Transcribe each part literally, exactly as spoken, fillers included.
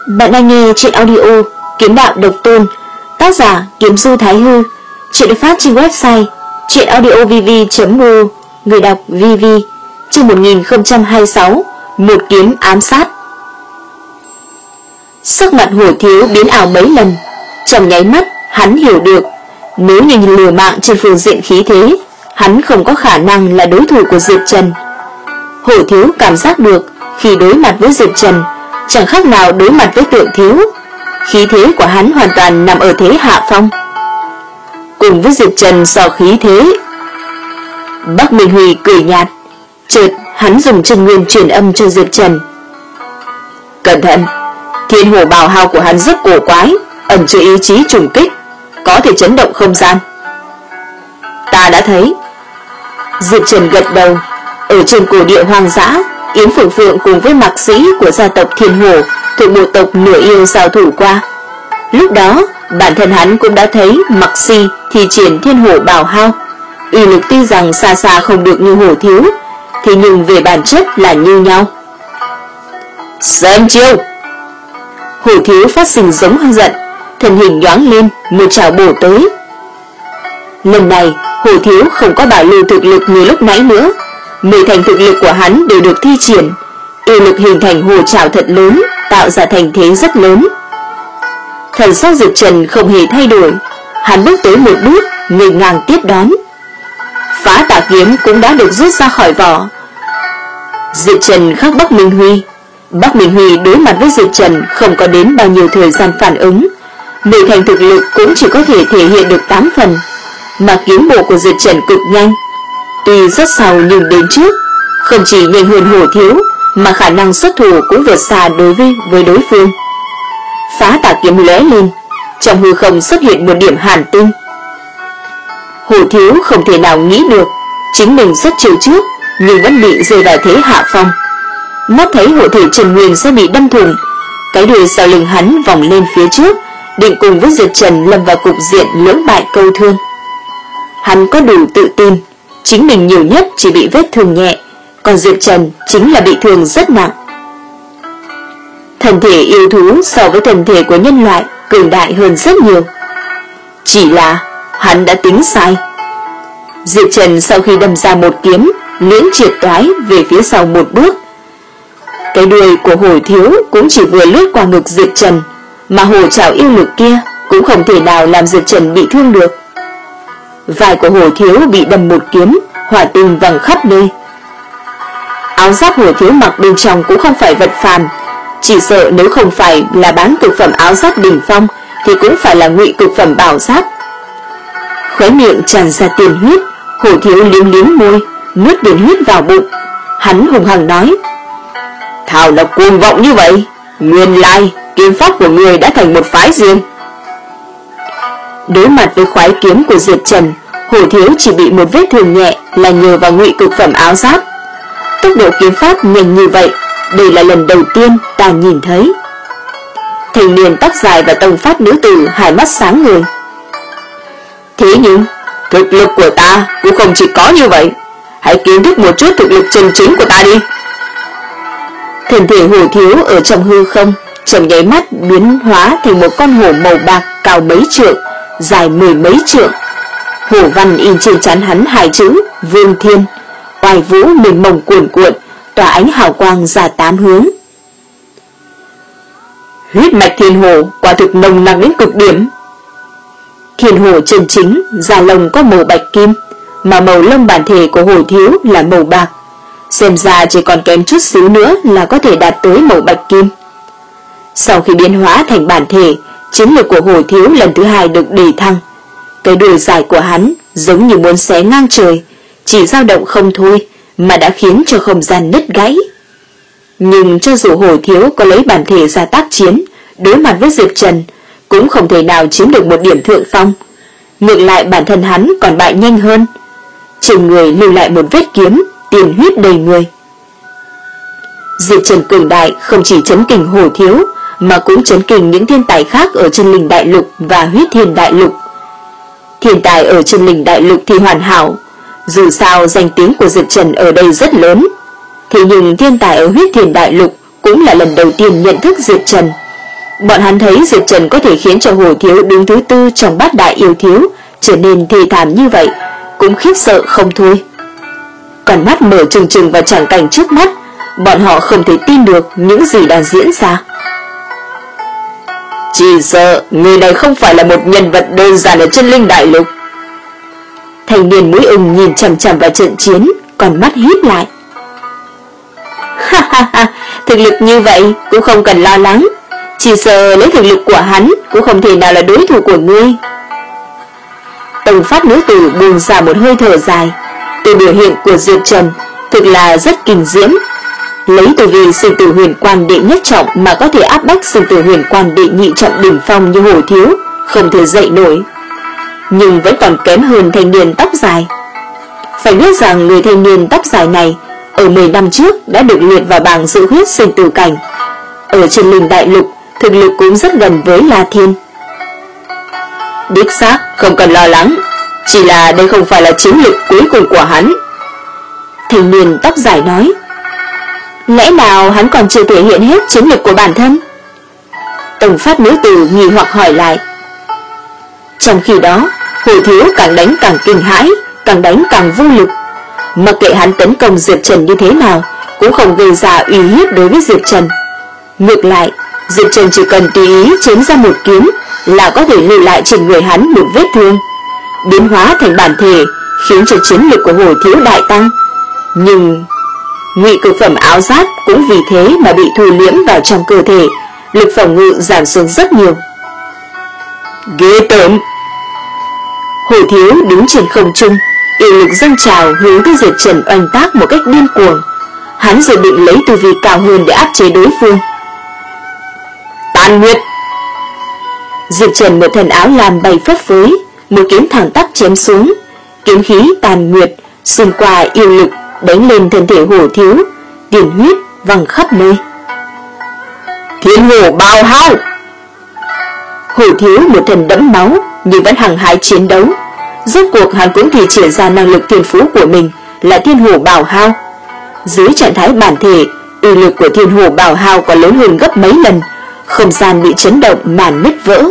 Bạn đang nghe truyện audio Kiếm Đạo Độc Tôn, tác giả Kiếm Du Thái Hư. Truyện được phát trên website truyện audio v v chấm m o, người đọc vê vê. Chương một nghìn không trăm hai mươi sáu, một kiếm ám sát. Sắc mặt Hổ Thiếu biến ảo mấy lần, trong nháy mắt hắn hiểu được, nếu như liều mạng trên phương diện khí thế, hắn không có khả năng là đối thủ của Diệp Trần. Hổ Thiếu cảm giác được, khi đối mặt với Diệp Trần, chẳng khác nào đối mặt với Tượng Thiếu. Khí thế của hắn hoàn toàn nằm ở thế hạ phong. Cùng với Diệp Trần so khí thế, Bắc Minh Huy cười nhạt, chợt hắn dùng chân nguyên truyền âm cho Diệp Trần. Cẩn thận, thiên hổ bào hao của hắn rất cổ quái, ẩn chứa ý chí trùng kích, có thể chấn động không gian. Ta đã thấy. Diệp Trần gật đầu. Ở trên cổ địa hoang dã, Yến Phượng Phượng cùng với mạc sĩ của gia tộc Thiên Hổ thuộc bộ tộc Nửa Yêu giao thủ qua. Lúc đó, bản thân hắn cũng đã thấy Mạc Si thi triển thiên hổ bào hao. Uy lực tuy rằng xa xa không được như Hổ Thiếu, thế nhưng về bản chất là như nhau. Xem chiêu! Hổ Thiếu phát sinh giống hơn giận, thân hình nhoáng lên, một chảo bổ tới. Lần này, Hổ Thiếu không có bảo lưu thực lực như lúc nãy nữa, mười thành thực lực của hắn đều được thi triển, uy lực hình thành hổ chảo thật lớn, tạo ra thành thế rất lớn. Thần sắc Diệp Trần không hề thay đổi, hắn bước tới một bước, nghênh ngang tiếp đón. Phá tà kiếm cũng đã được rút ra khỏi vỏ. Diệp Trần khác Bắc Minh Huy. Bắc Minh Huy đối mặt với Diệp Trần không có đến bao nhiêu thời gian phản ứng, mười thành thực lực cũng chỉ có thể thể hiện được tám phần, mà kiếm bộ của Diệp Trần cực nhanh. Tuy rất sau nhưng đến trước, không chỉ nhanh hơn Hổ Thiếu, mà khả năng xuất thủ cũng vượt xa đối với với đối phương. Phá tà kiếm lóe lên, trong hư không xuất hiện một điểm hàn tinh. Hổ Thiếu không thể nào nghĩ được chính mình xuất chiêu trước, nhưng vẫn bị rơi vào thế hạ phong. Mắt thấy hộ thể Trần Nguyên sẽ bị đâm thủng, cái đuôi sau lưng hắn vòng lên phía trước, định cùng với Diệp Trần lâm vào cục diện lưỡng bại câu thương. Hắn có đủ tự tin, chính mình nhiều nhất chỉ bị vết thương nhẹ, còn Diệp Trần chính là bị thương rất nặng. Thân thể yêu thú so với thân thể của nhân loại cường đại hơn rất nhiều. Chỉ là hắn đã tính sai. Diệp Trần sau khi đâm ra một kiếm, liễn triệt toái về phía sau một bước. Cái đuôi của Hổ Thiếu cũng chỉ vừa lướt qua ngực Diệp Trần, mà hổ trảo yêu lực kia cũng không thể nào làm Diệp Trần bị thương được. Vai của Hổ Thiếu bị đâm một kiếm, hỏa tinh văng khắp nơi. Áo giáp Hổ Thiếu mặc bên trong cũng không phải vật phàm, chỉ sợ nếu không phải là bán cực phẩm áo giáp đỉnh phong thì cũng phải là ngụy cực phẩm bảo giáp. Khóe miệng tràn ra tiền huyết, Hổ Thiếu liếm liếm môi, nuốt tiền huyết vào bụng. Hắn hùng hăng nói: Thảo là cuồng vọng như vậy, nguyên lai kiếm pháp của người đã thành một phái riêng. Đối mặt với khoái kiếm của Diệp Trần, Hổ Thiếu chỉ bị một vết thương nhẹ là nhờ vào ngụy cực phẩm áo giáp. Tốc độ kiếm pháp nhanh như vậy, đây là lần đầu tiên ta nhìn thấy. Thanh niên tóc dài và tông phát nữ tử hai mắt sáng người. Thế nhưng thực lực của ta cũng không chỉ có như vậy, hãy kiến thức một chút thực lực chân chính của ta đi. Thân thể Hổ Thiếu ở trong hư không trong nháy mắt biến hóa thành một con hổ màu bạc cao mấy trượng, dài mười mấy trượng. Hổ văn in trên trán hắn hai chữ Vương Thiên, oai vũ mênh mông cuồn cuộn, tỏa ánh hào quang ra tám hướng. Huyết mạch thiên hổ quả thực nồng nặc đến cực điểm. Thiên hổ chân chính da lông có màu bạch kim, mà màu lông bản thể của Hổ Thiếu là màu bạc, xem ra chỉ còn kém chút xíu nữa là có thể đạt tới màu bạch kim. Sau khi biến hóa thành bản thể, chiến lực của Hổ Thiếu lần thứ hai được đề thăng. Cái đuôi dài của hắn giống như muốn xé ngang trời, chỉ dao động không thôi mà đã khiến cho không gian nứt gãy. Nhưng cho dù Hổ Thiếu có lấy bản thể ra tác chiến, đối mặt với Diệp Trần cũng không thể nào chiếm được một điểm thượng phong. Ngược lại bản thân hắn còn bại nhanh hơn, trên người lưu lại một vết kiếm, tiền huyết đầy người. Diệp Trần cường đại không chỉ chấn kinh Hổ Thiếu, mà cũng chấn kinh những thiên tài khác ở Chân Linh Đại Lục và Huyết Thiên Đại Lục. Thiên tài ở Chân Linh Đại Lục thì hoàn hảo, dù sao danh tiếng của Diệp Trần ở đây rất lớn. Thế nhưng thiên tài ở Huyết Thiên Đại Lục cũng là lần đầu tiên nhận thức Diệp Trần. Bọn hắn thấy Diệp Trần có thể khiến cho Hồ Thiếu đứng thứ tư trong bát đại yêu thiếu trở nên thê thảm như vậy, cũng khiếp sợ không thôi. Còn mắt mở trừng trừng vào tràng cảnh trước mắt, bọn họ không thể tin được những gì đang diễn ra. Chỉ sợ người này không phải là một nhân vật đơn giản ở trên Linh Đại Lục. Thanh niên mũi ưng nhìn chằm chằm vào trận chiến, còn mắt híp lại. Ha ha ha, thực lực như vậy cũng không cần lo lắng, chỉ sợ lấy thực lực của hắn cũng không thể nào là đối thủ của ngươi. Tông Phát nữ tử buông ra một hơi thở dài. Từ biểu hiện của Diệp Trần thực là rất kinh diễm. Lấy từ vì sinh tử huyền quan đệ nhất trọng mà có thể áp bách sinh tử huyền quan đệ nhị trọng đỉnh phong như Hồ Thiếu, không thể dậy nổi. Nhưng vẫn còn kém hơn thanh niên tóc dài. Phải biết rằng người thanh niên tóc dài này ở mười năm trước đã được liệt vào bảng dự huyết sinh tử cảnh. Ở trên Linh Đại Lục, thực lực cũng rất gần với La Thiên. Đích xác không cần lo lắng, chỉ là đây không phải là chiến lược cuối cùng của hắn. Thanh niên tóc dài nói. Lẽ nào hắn còn chưa thể hiện hết chiến lược của bản thân? Tông Phát nữ tử nghi hoặc hỏi lại. Trong khi đó, Hồ Thiếu càng đánh càng kinh hãi, càng đánh càng vô lực. Mặc kệ hắn tấn công Diệp Trần như thế nào, cũng không gây ra uy hiếp đối với Diệp Trần. Ngược lại, Diệp Trần chỉ cần tùy ý chém ra một kiếm là có thể lưu lại trên người hắn một vết thương, biến hóa thành bản thể, khiến cho chiến lực của Hồ Thiếu đại tăng. Nhưng ngụy cực phẩm áo giáp cũng vì thế mà bị thu liễm vào trong cơ thể, lực phòng ngự giảm xuống rất nhiều. Ghê tởm! Hồ Thiếu đứng trên không trung, yêu lực dâng trào hướng tới Diệp Trần oanh tác một cách điên cuồng. Hắn dự định lấy tu vi cao hơn để áp chế đối phương. Tàn Nguyệt! Diệp Trần một thần áo làm bay phất phới, một kiếm thẳng tắp chém xuống. Kiếm khí Tàn Nguyệt xuyên qua yêu lực đánh lên thân thể Hồ Thiếu, tiền huyết văng khắp nơi. Thiên Hồ Bào Hao! Hồ Thiếu một thần đẫm máu nhưng vẫn hăng hái chiến đấu. Rốt cuộc hắn cũng thì triển ra năng lực thiên phú của mình là Thiên Hồ Bào Hao. Dưới trạng thái bản thể, uy lực của Thiên Hồ Bào Hao còn lớn hơn gấp mấy lần, không gian bị chấn động màn nứt vỡ.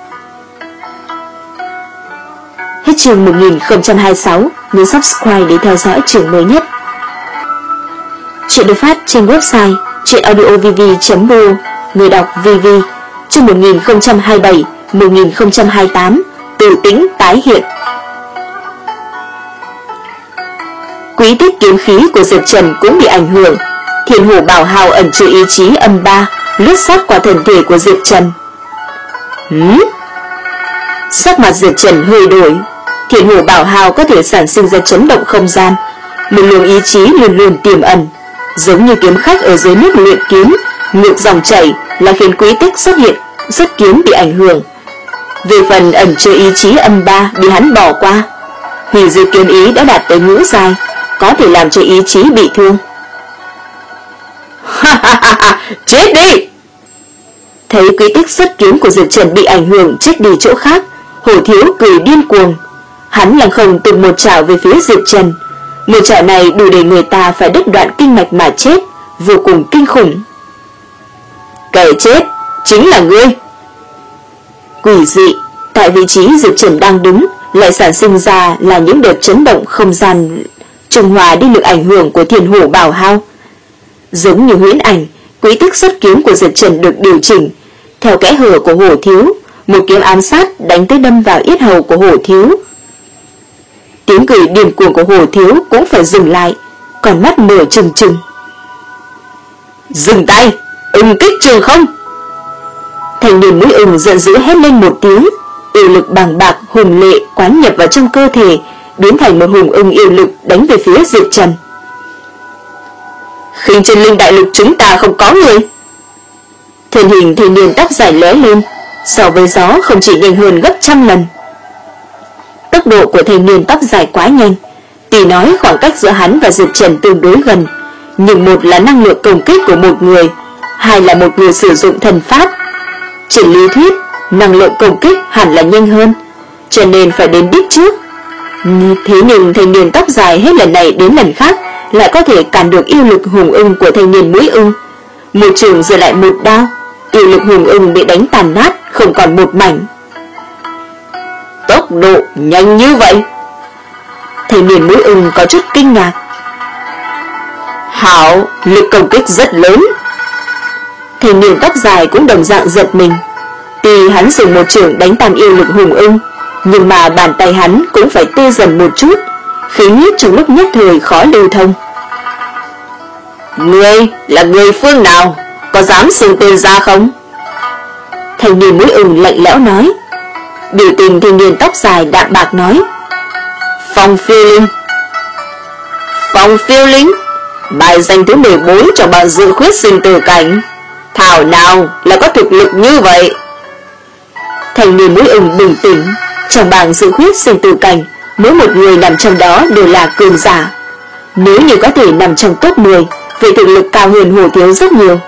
Hết chương một nghìn không trăm hai mươi sáu, nhớ subscribe để theo dõi chương mới nhất. Chuyện được phát trên website chuyenaudiovv chấm bu, người đọc vê vê. Chương một nghìn không trăm hai mươi bảy đến một nghìn không trăm hai mươi tám, Tử Tĩnh tái hiện. Quý tích kiếm khí của Diệp Trần cũng bị ảnh hưởng. Thiên Hồ Bảo Hào ẩn chứa ý chí âm ba lướt sát qua thân thể của Diệp Trần. Hứ? Sắc mặt Diệp Trần hơi đổi. Thiên Hồ Bảo Hào có thể sản sinh ra chấn động không gian, một luồng ý chí luôn luôn tiềm ẩn, giống như kiếm khách ở dưới nước luyện kiếm, ngược dòng chảy là khiến quý tích xuất hiện, xuất kiếm bị ảnh hưởng. Về phần ẩn chứa ý chí âm ba bị hắn bỏ qua, hủy diệt kiếm ý đã đạt tới ngũ giai, có thể làm cho ý chí bị thương. Ha ha ha ha, chết đi! Thấy quy tích xuất kiếm của Diệp Trần bị ảnh hưởng chết đi chỗ khác, Hồ Thiếu cười điên cuồng. Hắn lăng không tung một chảo về phía Diệp Trần. Một chảo này đủ để người ta phải đứt đoạn kinh mạch mà chết, vô cùng kinh khủng. Kẻ chết chính là ngươi. Quỷ dị, tại vị trí Diệp Trần đang đứng lại sản sinh ra là những đợt chấn động không gian trung hòa đi lực ảnh hưởng của Thiên Hồ Bảo Hao. Giống như huyễn ảnh, quỹ tích xuất kiếm của Diệp Trần được điều chỉnh theo kẽ hở của Hồ Thiếu, một kiếm ám sát đánh tới đâm vào yết hầu của Hồ Thiếu. Tiếng cười điên cuồng của Hồ Thiếu cũng phải dừng lại, còn mắt mở trừng trừng. Dừng tay, ưng kích trường không! Thành niên mũi ưng giận dữ hét lên một tiếng, yêu lực bàng bạc hùng lệ quán nhập vào trong cơ thể, biến thành một hùng ưng yêu lực đánh về phía Diệp Trần. Khinh trên Linh Đại Lục chúng ta không có người. Thân hình thanh niên tóc dài lóe lên, so với gió không chỉ nhanh hơn gấp trăm lần. Tốc độ của thanh niên tóc dài quá nhanh, tuy nói khoảng cách giữa hắn và Diệp Trần tương đối gần, nhưng một là năng lượng công kích của một người, hai là một người sử dụng thần pháp. Trên lý thuyết, năng lượng công kích hẳn là nhanh hơn, cho nên phải đến đích trước. Thế nhưng thanh niên tóc dài hết lần này đến lần khác lại có thể cản được yêu lực hùng ưng của thanh niên mũi ưng. Một trường rồi lại một đao, yêu lực hùng ưng bị đánh tàn nát, không còn một mảnh. Tốc độ nhanh như vậy? Thanh niên mũi ưng có chút kinh ngạc. Hảo, lực công kích rất lớn. Thanh niên tóc dài cũng đồng dạng giật mình. Tuy hắn dùng một chưởng đánh tan yêu lực hùng ưng, nhưng mà bàn tay hắn cũng phải tê dần một chút, khí huyết trong lúc nhất thời khó lưu thông. Ngươi là người phương nào? Có dám xưng tên ra không? Thanh niên mũi ưng lạnh lẽo nói. Biểu tình thanh niên tóc dài đạm bạc nói. Phong Phiêu Linh. Phong Phiêu Linh, bài danh thứ mười bốn trong bảng dự khuyết sinh tử cảnh. Thảo nào là có thực lực như vậy? Thanh niên mũi ưng bình tĩnh. Trong bảng dự khuyết sinh tử cảnh, mỗi một người nằm trong đó đều là cường giả. Nếu như có thể nằm trong top mười, vậy thực lực cao hơn Hồ Thiếu rất nhiều.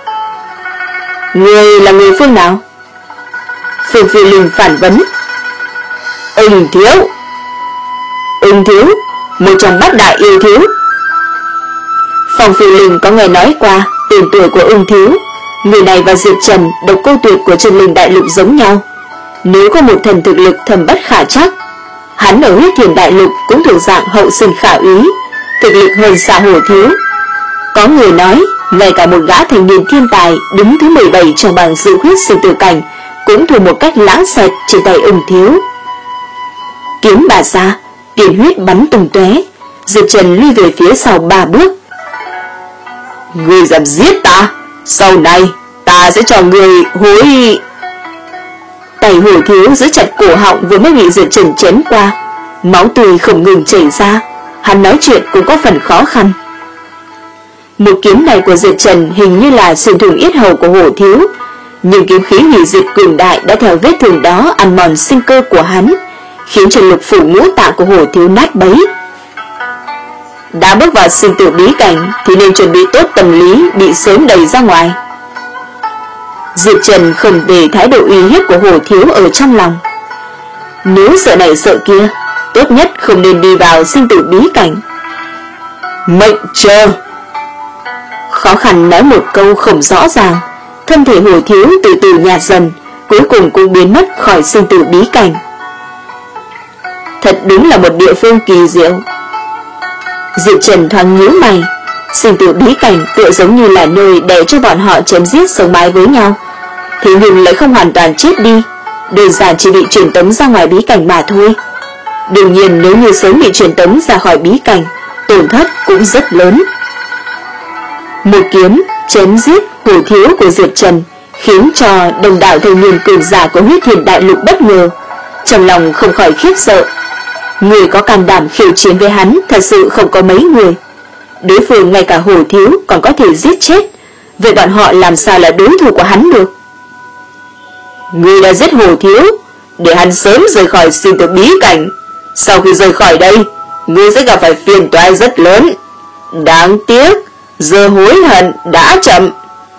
Người là người phương nào? Phương Phi Linh phản vấn. Ưng Thiếu. Ưng Thiếu, một trong bát đại yêu thiếu. Phong Phi Linh có nghe nói qua tên tuổi của Ưng Thiếu. Người này và Diệp Trần, độc cô tuyệt của Chân Linh Đại Lục giống nhau. Nếu có một thần thực lực thầm bất khả trắc, hắn ở Huyết Thiền Đại Lục cũng thuộc dạng hậu sinh khả úy, thực lực hơn xa Hồ Thiếu. Có người nói, ngay cả một gã thanh niên thiên tài đứng thứ mười bảy trong bảng dự khuyết sinh tử cảnh cũng thua một cách lãng xẹt trên tay Ưng Thiếu. Kiếm bà ra, tiền huyết bắn tung tóe. Diệp Trần lui về phía sau ba bước. Ngươi dám giết ta, sau này ta sẽ cho ngươi hối. Tay Hồ Thiếu giữ chặt cổ họng vừa mới bị Diệp Trần chém qua, máu tươi không ngừng chảy ra, hắn nói chuyện cũng có phần khó khăn. Một kiếm này của Diệp Trần hình như là xuyên thủng yết hầu của Hồ Thiếu, nhưng kiếm khí hủy diệt cường đại đã theo vết thương đó ăn mòn sinh cơ của hắn, khiến cho lục phủ ngũ tạng của Hồ Thiếu nát bấy. Đã bước vào sinh tử bí cảnh thì nên chuẩn bị tốt tâm lý bị sớm đẩy ra ngoài. Diệp Trần không để thái độ uy hiếp của Hồ Thiếu ở trong lòng. Nếu sợ này sợ kia, tốt nhất không nên đi vào sinh tử bí cảnh. Mệnh chờ. Khó khăn nói một câu không rõ ràng, thân thể Hồ Thiếu từ từ nhạt dần, cuối cùng cũng biến mất khỏi sinh tử bí cảnh. Thật đúng là một địa phương kỳ diệu. Diệp Trần thoáng nhíu mày. Sinh tử bí cảnh tựa giống như là nơi để cho bọn họ chém giết sống mái với nhau, thế nhưng lại không hoàn toàn chết đi, đơn giản chỉ bị truyền tống ra ngoài bí cảnh mà thôi. Đương nhiên nếu như sớm bị truyền tống ra khỏi bí cảnh, tổn thất cũng rất lớn. Một kiếm chém giết Hồ Thiếu của Diệp Trần khiến cho đồng đảo thanh niên cường giả của Huyết Thiền Đại Lục bất ngờ, trong lòng không khỏi khiếp sợ. Người có can đảm khiêu chiến với hắn thật sự không có mấy người. Đối phương ngay cả Hồ Thiếu còn có thể giết chết, vậy bọn họ làm sao là đối thủ của hắn được? Người đã giết Hồ Thiếu, để hắn sớm rời khỏi sinh tử bí cảnh. Sau khi rời khỏi đây, ngươi sẽ gặp phải phiền toái rất lớn. Đáng tiếc, giờ hối hận đã chậm.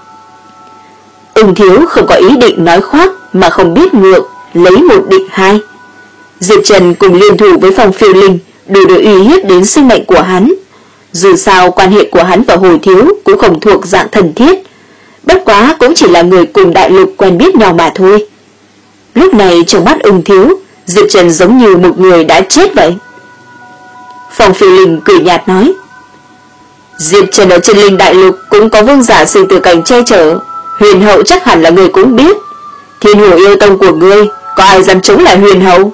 Ưng Thiếu không có ý định nói khoác mà không biết ngượng, lấy một địch hai. Diệp Trần cùng liên thủ với Phong Phiêu Linh đủ để uy hiếp đến sinh mệnh của hắn. Dù sao quan hệ của hắn và Hồ Thiếu cũng không thuộc dạng thân thiết, bất quá cũng chỉ là người cùng đại lục quen biết nhau mà thôi. Lúc này trong mắt Ưng Thiếu, Diệp Trần giống như một người đã chết vậy. Phong Phiêu Linh cười nhạt nói, Diệp Trần ở Chân Linh Đại Lục cũng có vương giả sinh tử cảnh che chở, Huyền Hậu chắc hẳn là người cũng biết. Thiên Hồ Yêu Tông của ngươi có ai dám chống lại Huyền Hậu?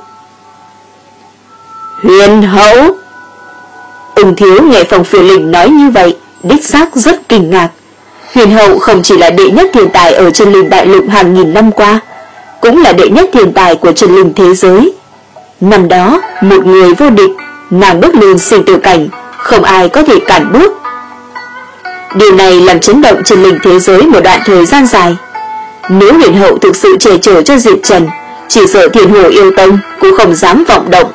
Huyền Hậu? Ưng Thiếu nghe Phong Phiêu Linh nói như vậy, đích xác rất kinh ngạc. Huyền Hậu không chỉ là đệ nhất thiên tài ở Chân Linh Đại Lục hàng nghìn năm qua, cũng là đệ nhất thiên tài của Chân Linh thế giới. Năm đó, một người vô địch, nàng bước lên sinh tử cảnh, không ai có thể cản bước. Điều này làm chấn động Chân Linh thế giới một đoạn thời gian dài. Nếu Huyền Hậu thực sự che chở cho Diệp Trần, chỉ sợ Thiên Hồ Yêu Tông cũng không dám vọng động.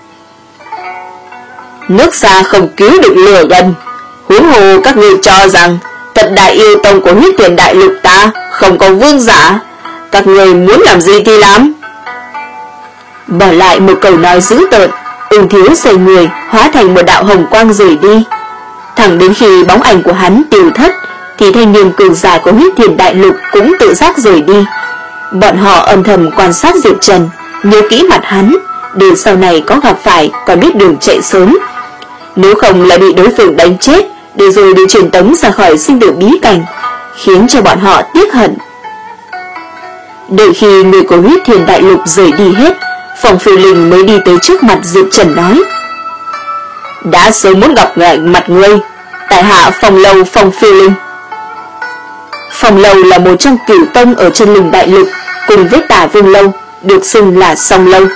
Nước xa không cứu được lửa gần, huống hồ các ngươi cho rằng Thập Đại Yêu Tông của Huyết Thiền Đại Lục ta không có vương giả, các ngươi muốn làm gì thì làm. Bỏ lại một câu nói dữ tợn, Ưng Thiếu xoay người hóa thành một đạo hồng quang rời đi. Thẳng đến khi bóng ảnh của hắn tiêu thất, thì thanh niên cường giả của Huyết Thiền Đại Lục cũng tự giác rời đi. Bọn họ âm thầm quan sát Diệp Trần, nhớ kỹ mặt hắn, để sau này có gặp phải còn biết đường chạy sớm. Nếu không lại bị đối phương đánh chết, để rồi bị truyền tống ra khỏi sinh tử bí cảnh, khiến cho bọn họ tiếc hận. Đợi khi người của Huyết Thiền Đại Lục rời đi hết, Phong Phiêu Linh mới đi tới trước mặt Diệp Trần nói: đã sớm muốn gặp lại mặt ngươi, tại hạ Phong Lâu Phong Phiêu Linh. Phong Lâu là một trong cửu tông ở Chân Linh Đại Lục, cùng với Tả Vương Lâu, được xưng là Song Lâu.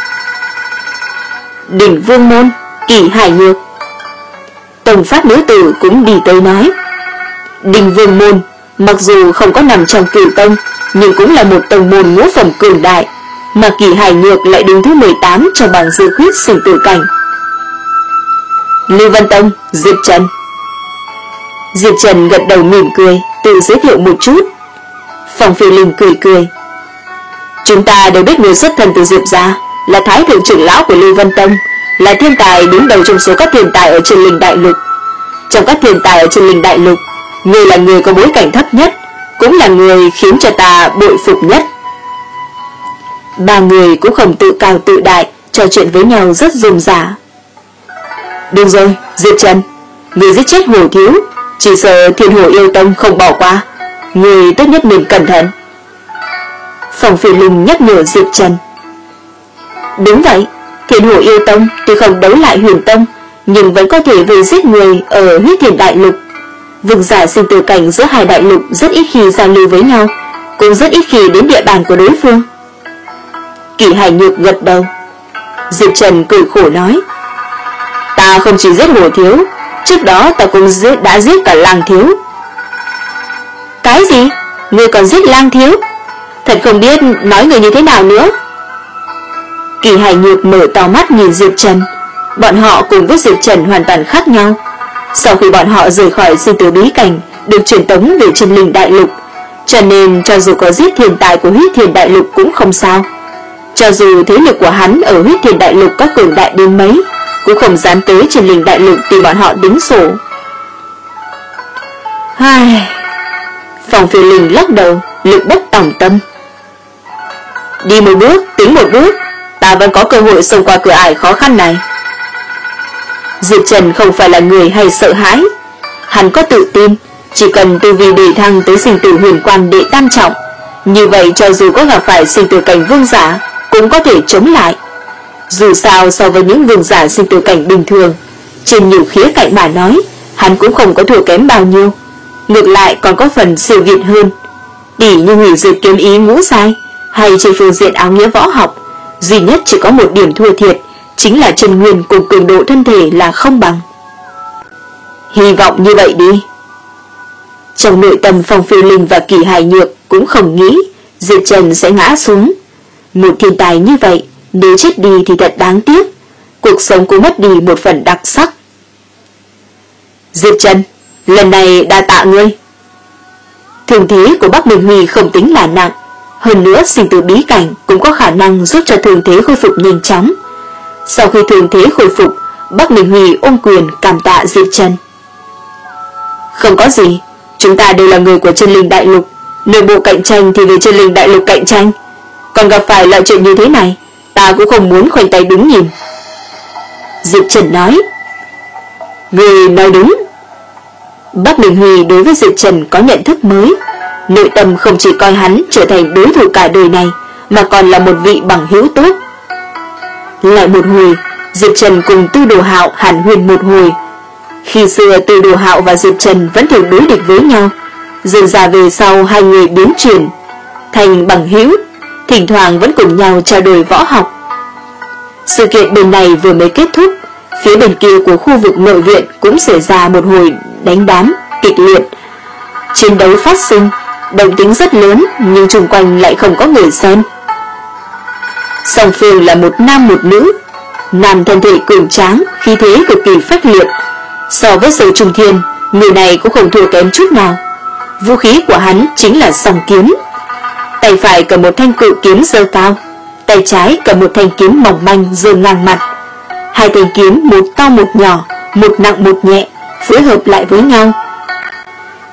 Đỉnh Vương Môn, Kỳ Hải Nhược. Tông pháp nữ tử cũng đi tới nói: Đỉnh Vương Môn mặc dù không có nằm trong cửu tông, nhưng cũng là một tông môn ngũ phẩm cường đại, mà Kỳ Hải Nhược lại đứng thứ mười tám trong bảng dự khuyết sinh tử cảnh. Lưu Văn Tông, Diệp Trần. Diệp Trần gật đầu mỉm cười, tự giới thiệu một chút. Phong Phiêu Linh cười cười: chúng ta đều biết người xuất thân từ Diệp gia, là Thái thượng trưởng lão của Lưu Văn Tông, là thiên tài đứng đầu trong số các thiên tài ở Chân Linh Đại Lục. Trong các thiên tài ở Chân Linh Đại Lục, người là người có bối cảnh thấp nhất, cũng là người khiến cho ta bội phục nhất. Ba người cũng không tự cao tự đại, trò chuyện với nhau rất rôm rả. Được rồi, Diệp Trần, người giết chết Hồ Thiếu, chỉ sợ Thiên Hồ Yêu Tông không bỏ qua, người tốt nhất nên cẩn thận. Phong Phiêu Linh nhắc nhở Diệp Trần. Đúng vậy, Thiên Hồ Yêu Tông tuy không đấu lại Huyền Tông, nhưng vẫn có thể về giết người ở Huyết Thiền Đại Lục. Vực giả sinh tử cảnh giữa hai đại lục rất ít khi giao lưu với nhau, cũng rất ít khi đến địa bàn của đối phương. Kỳ Hải Nhược gật đầu. Diệp Trần cười khổ nói: ta không chỉ giết Hồ Thiếu, trước đó ta cũng giết, đã giết cả Lang Thiếu. Cái gì? Ngươi còn giết Lang Thiếu? Thật không biết nói người như thế nào nữa. Kỳ Hải Nhược mở to mắt nhìn Diệp Trần. Bọn họ cùng với Diệp Trần hoàn toàn khác nhau. Sau khi bọn họ rời khỏi sinh tử bí cảnh, được truyền tống về Chân Linh Đại Lục, cho nên cho dù có giết thiên tài của Huyết Thiền Đại Lục cũng không sao. Cho dù thế lực của hắn ở Huyết Thiền Đại Lục có cường đại đến mấy, cũng không dám tới Chân Linh Đại Lục tìm bọn họ đứng sổ. Ai... Phong Phiêu Linh lắc đầu, lực bất tòng tâm. Đi một bước, tính một bước, ta vẫn có cơ hội xông qua cửa ải khó khăn này. Diệp Trần không phải là người hay sợ hãi. Hắn có tự tin, chỉ cần tu vi đề thăng tới sinh tử huyền quan đệ tam trọng, như vậy cho dù có gặp phải sinh tử cảnh vương giả, cũng có thể chống lại. Dù sao so với những vương giả sinh tử cảnh bình thường, trên nhiều khía cạnh mà nói, hắn cũng không có thua kém bao nhiêu, ngược lại còn có phần siêu việt hơn. Tỉ như hủy diệt kiếm ý ngũ sai, hay trên phương diện áo nghĩa võ học, duy nhất chỉ có một điểm thua thiệt, chính là chân nguyên cùng cường độ thân thể là không bằng. Hy vọng như vậy đi. Trong nội tâm Phong Phiêu Linh và Kỳ Hải Nhược cũng không nghĩ Diệp Trần sẽ ngã xuống. Một thiên tài như vậy, nếu chết đi thì thật đáng tiếc, cuộc sống cũng mất đi một phần đặc sắc. Diệp Trần, lần này đa tạ ngươi. Thương thế của Bắc Minh Huy không tính là nặng, hơn nữa sinh tử bí cảnh cũng có khả năng giúp cho thương thế khôi phục nhanh chóng. Sau khi thương thế khôi phục, Bắc Minh Huy ôm quyền cảm tạ Diệp Trần. Không có gì, chúng ta đều là người của Chân Linh Đại Lục, nội bộ cạnh tranh thì về Chân Linh Đại Lục cạnh tranh, còn gặp phải loại chuyện như thế này, ta cũng không muốn khoanh tay đứng nhìn. Diệp Trần nói. Người nói đúng. Bắc Minh Huy đối với Diệp Trần có nhận thức mới, nội tâm không chỉ coi hắn trở thành đối thủ cả đời này, mà còn là một vị bằng hữu tốt. Lại một hồi, Diệp Trần cùng Tư Đồ Hạo hàn huyên một hồi. Khi xưa Tư Đồ Hạo và Diệp Trần vẫn thường đối địch với nhau, dần dà về sau hai người biến chuyển thành bằng hữu, thỉnh thoảng vẫn cùng nhau trao đổi võ học. Sự kiện bên này vừa mới kết thúc, phía bên kia của khu vực nội viện cũng xảy ra một hồi đánh đám kịch liệt. Chiến đấu phát sinh, động tĩnh rất lớn, nhưng xung quanh lại không có người xem. Song phương là một nam một nữ. Nam thân thể cường tráng, khí thế cực kỳ phách liệt. So với Sở Trung Thiên, người này cũng không thua kém chút nào. Vũ khí của hắn chính là song kiếm. Tay phải cầm một thanh cự kiếm giơ cao, tay trái cầm một thanh kiếm mỏng manh giơ ngang mặt. Hai thanh kiếm một to một nhỏ, một nặng một nhẹ, phối hợp lại với nhau.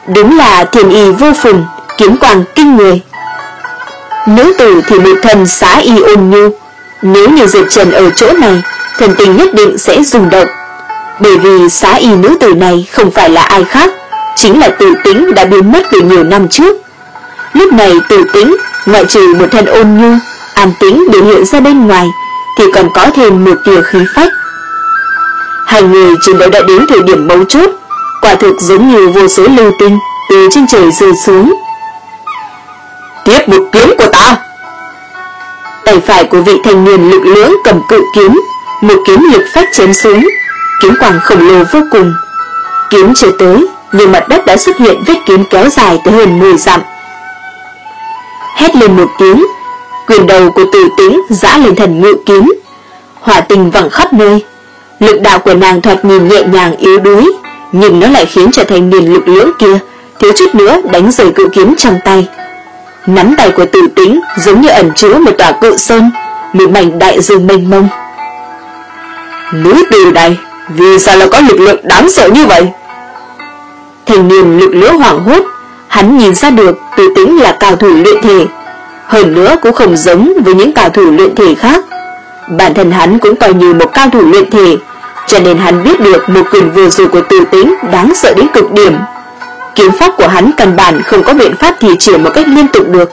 Đúng là thiên y vô phùng, kiếm quang kinh người. Nữ tử thì một thân xá y ôn nhu, nếu như Diệp Trần ở chỗ này, thần tình nhất định sẽ rung động. Bởi vì xá y nữ tử này không phải là ai khác, chính là Tử Tĩnh đã biến mất từ nhiều năm trước. Lúc này Tử Tĩnh ngoại trừ một thân ôn nhu, an tĩnh biểu hiện ra bên ngoài, thì còn có thêm một tia khí phách. Hai người chiến đấu đã đến thời điểm mấu chốt, quả thực giống như vô số lưu tinh từ trên trời rơi xuống. Tiếp một kiếm của ta! Tay phải của vị thanh niên lực lưỡng cầm cự kiếm, một kiếm lực phách chém xuống, kiếm quang khổng lồ vô cùng. Kiếm chưa tới, nhưng mặt đất đã xuất hiện vết kiếm kéo dài tới hơn mười dặm. Hét lên một tiếng, quyền đầu của Tử Tĩnh giã lên thần ngự kiếm, hỏa tinh văng khắp nơi. Lực đạo của nàng thoạt nhìn nhẹ nhàng yếu đuối, nhưng nó lại khiến cho thanh niên lực lưỡng kia thiếu chút nữa đánh rời cự kiếm trong tay. Nắm tay của Tử Tĩnh giống như ẩn chứa một tòa cự sơn, một mảnh đại dương mênh mông. Nữ tử này vì sao lại có lực lượng đáng sợ như vậy? Thanh niên lực lưỡng hoảng hốt, hắn nhìn ra được Tử Tĩnh là cao thủ luyện thể, hơn nữa cũng không giống với những cao thủ luyện thể khác. Bản thân hắn cũng coi như một cao thủ luyện thể, cho nên hắn biết được một quyền vừa rồi của Tử Tĩnh đáng sợ đến cực điểm. Kiếm pháp của hắn căn bản không có biện pháp thi triển một cách liên tục được.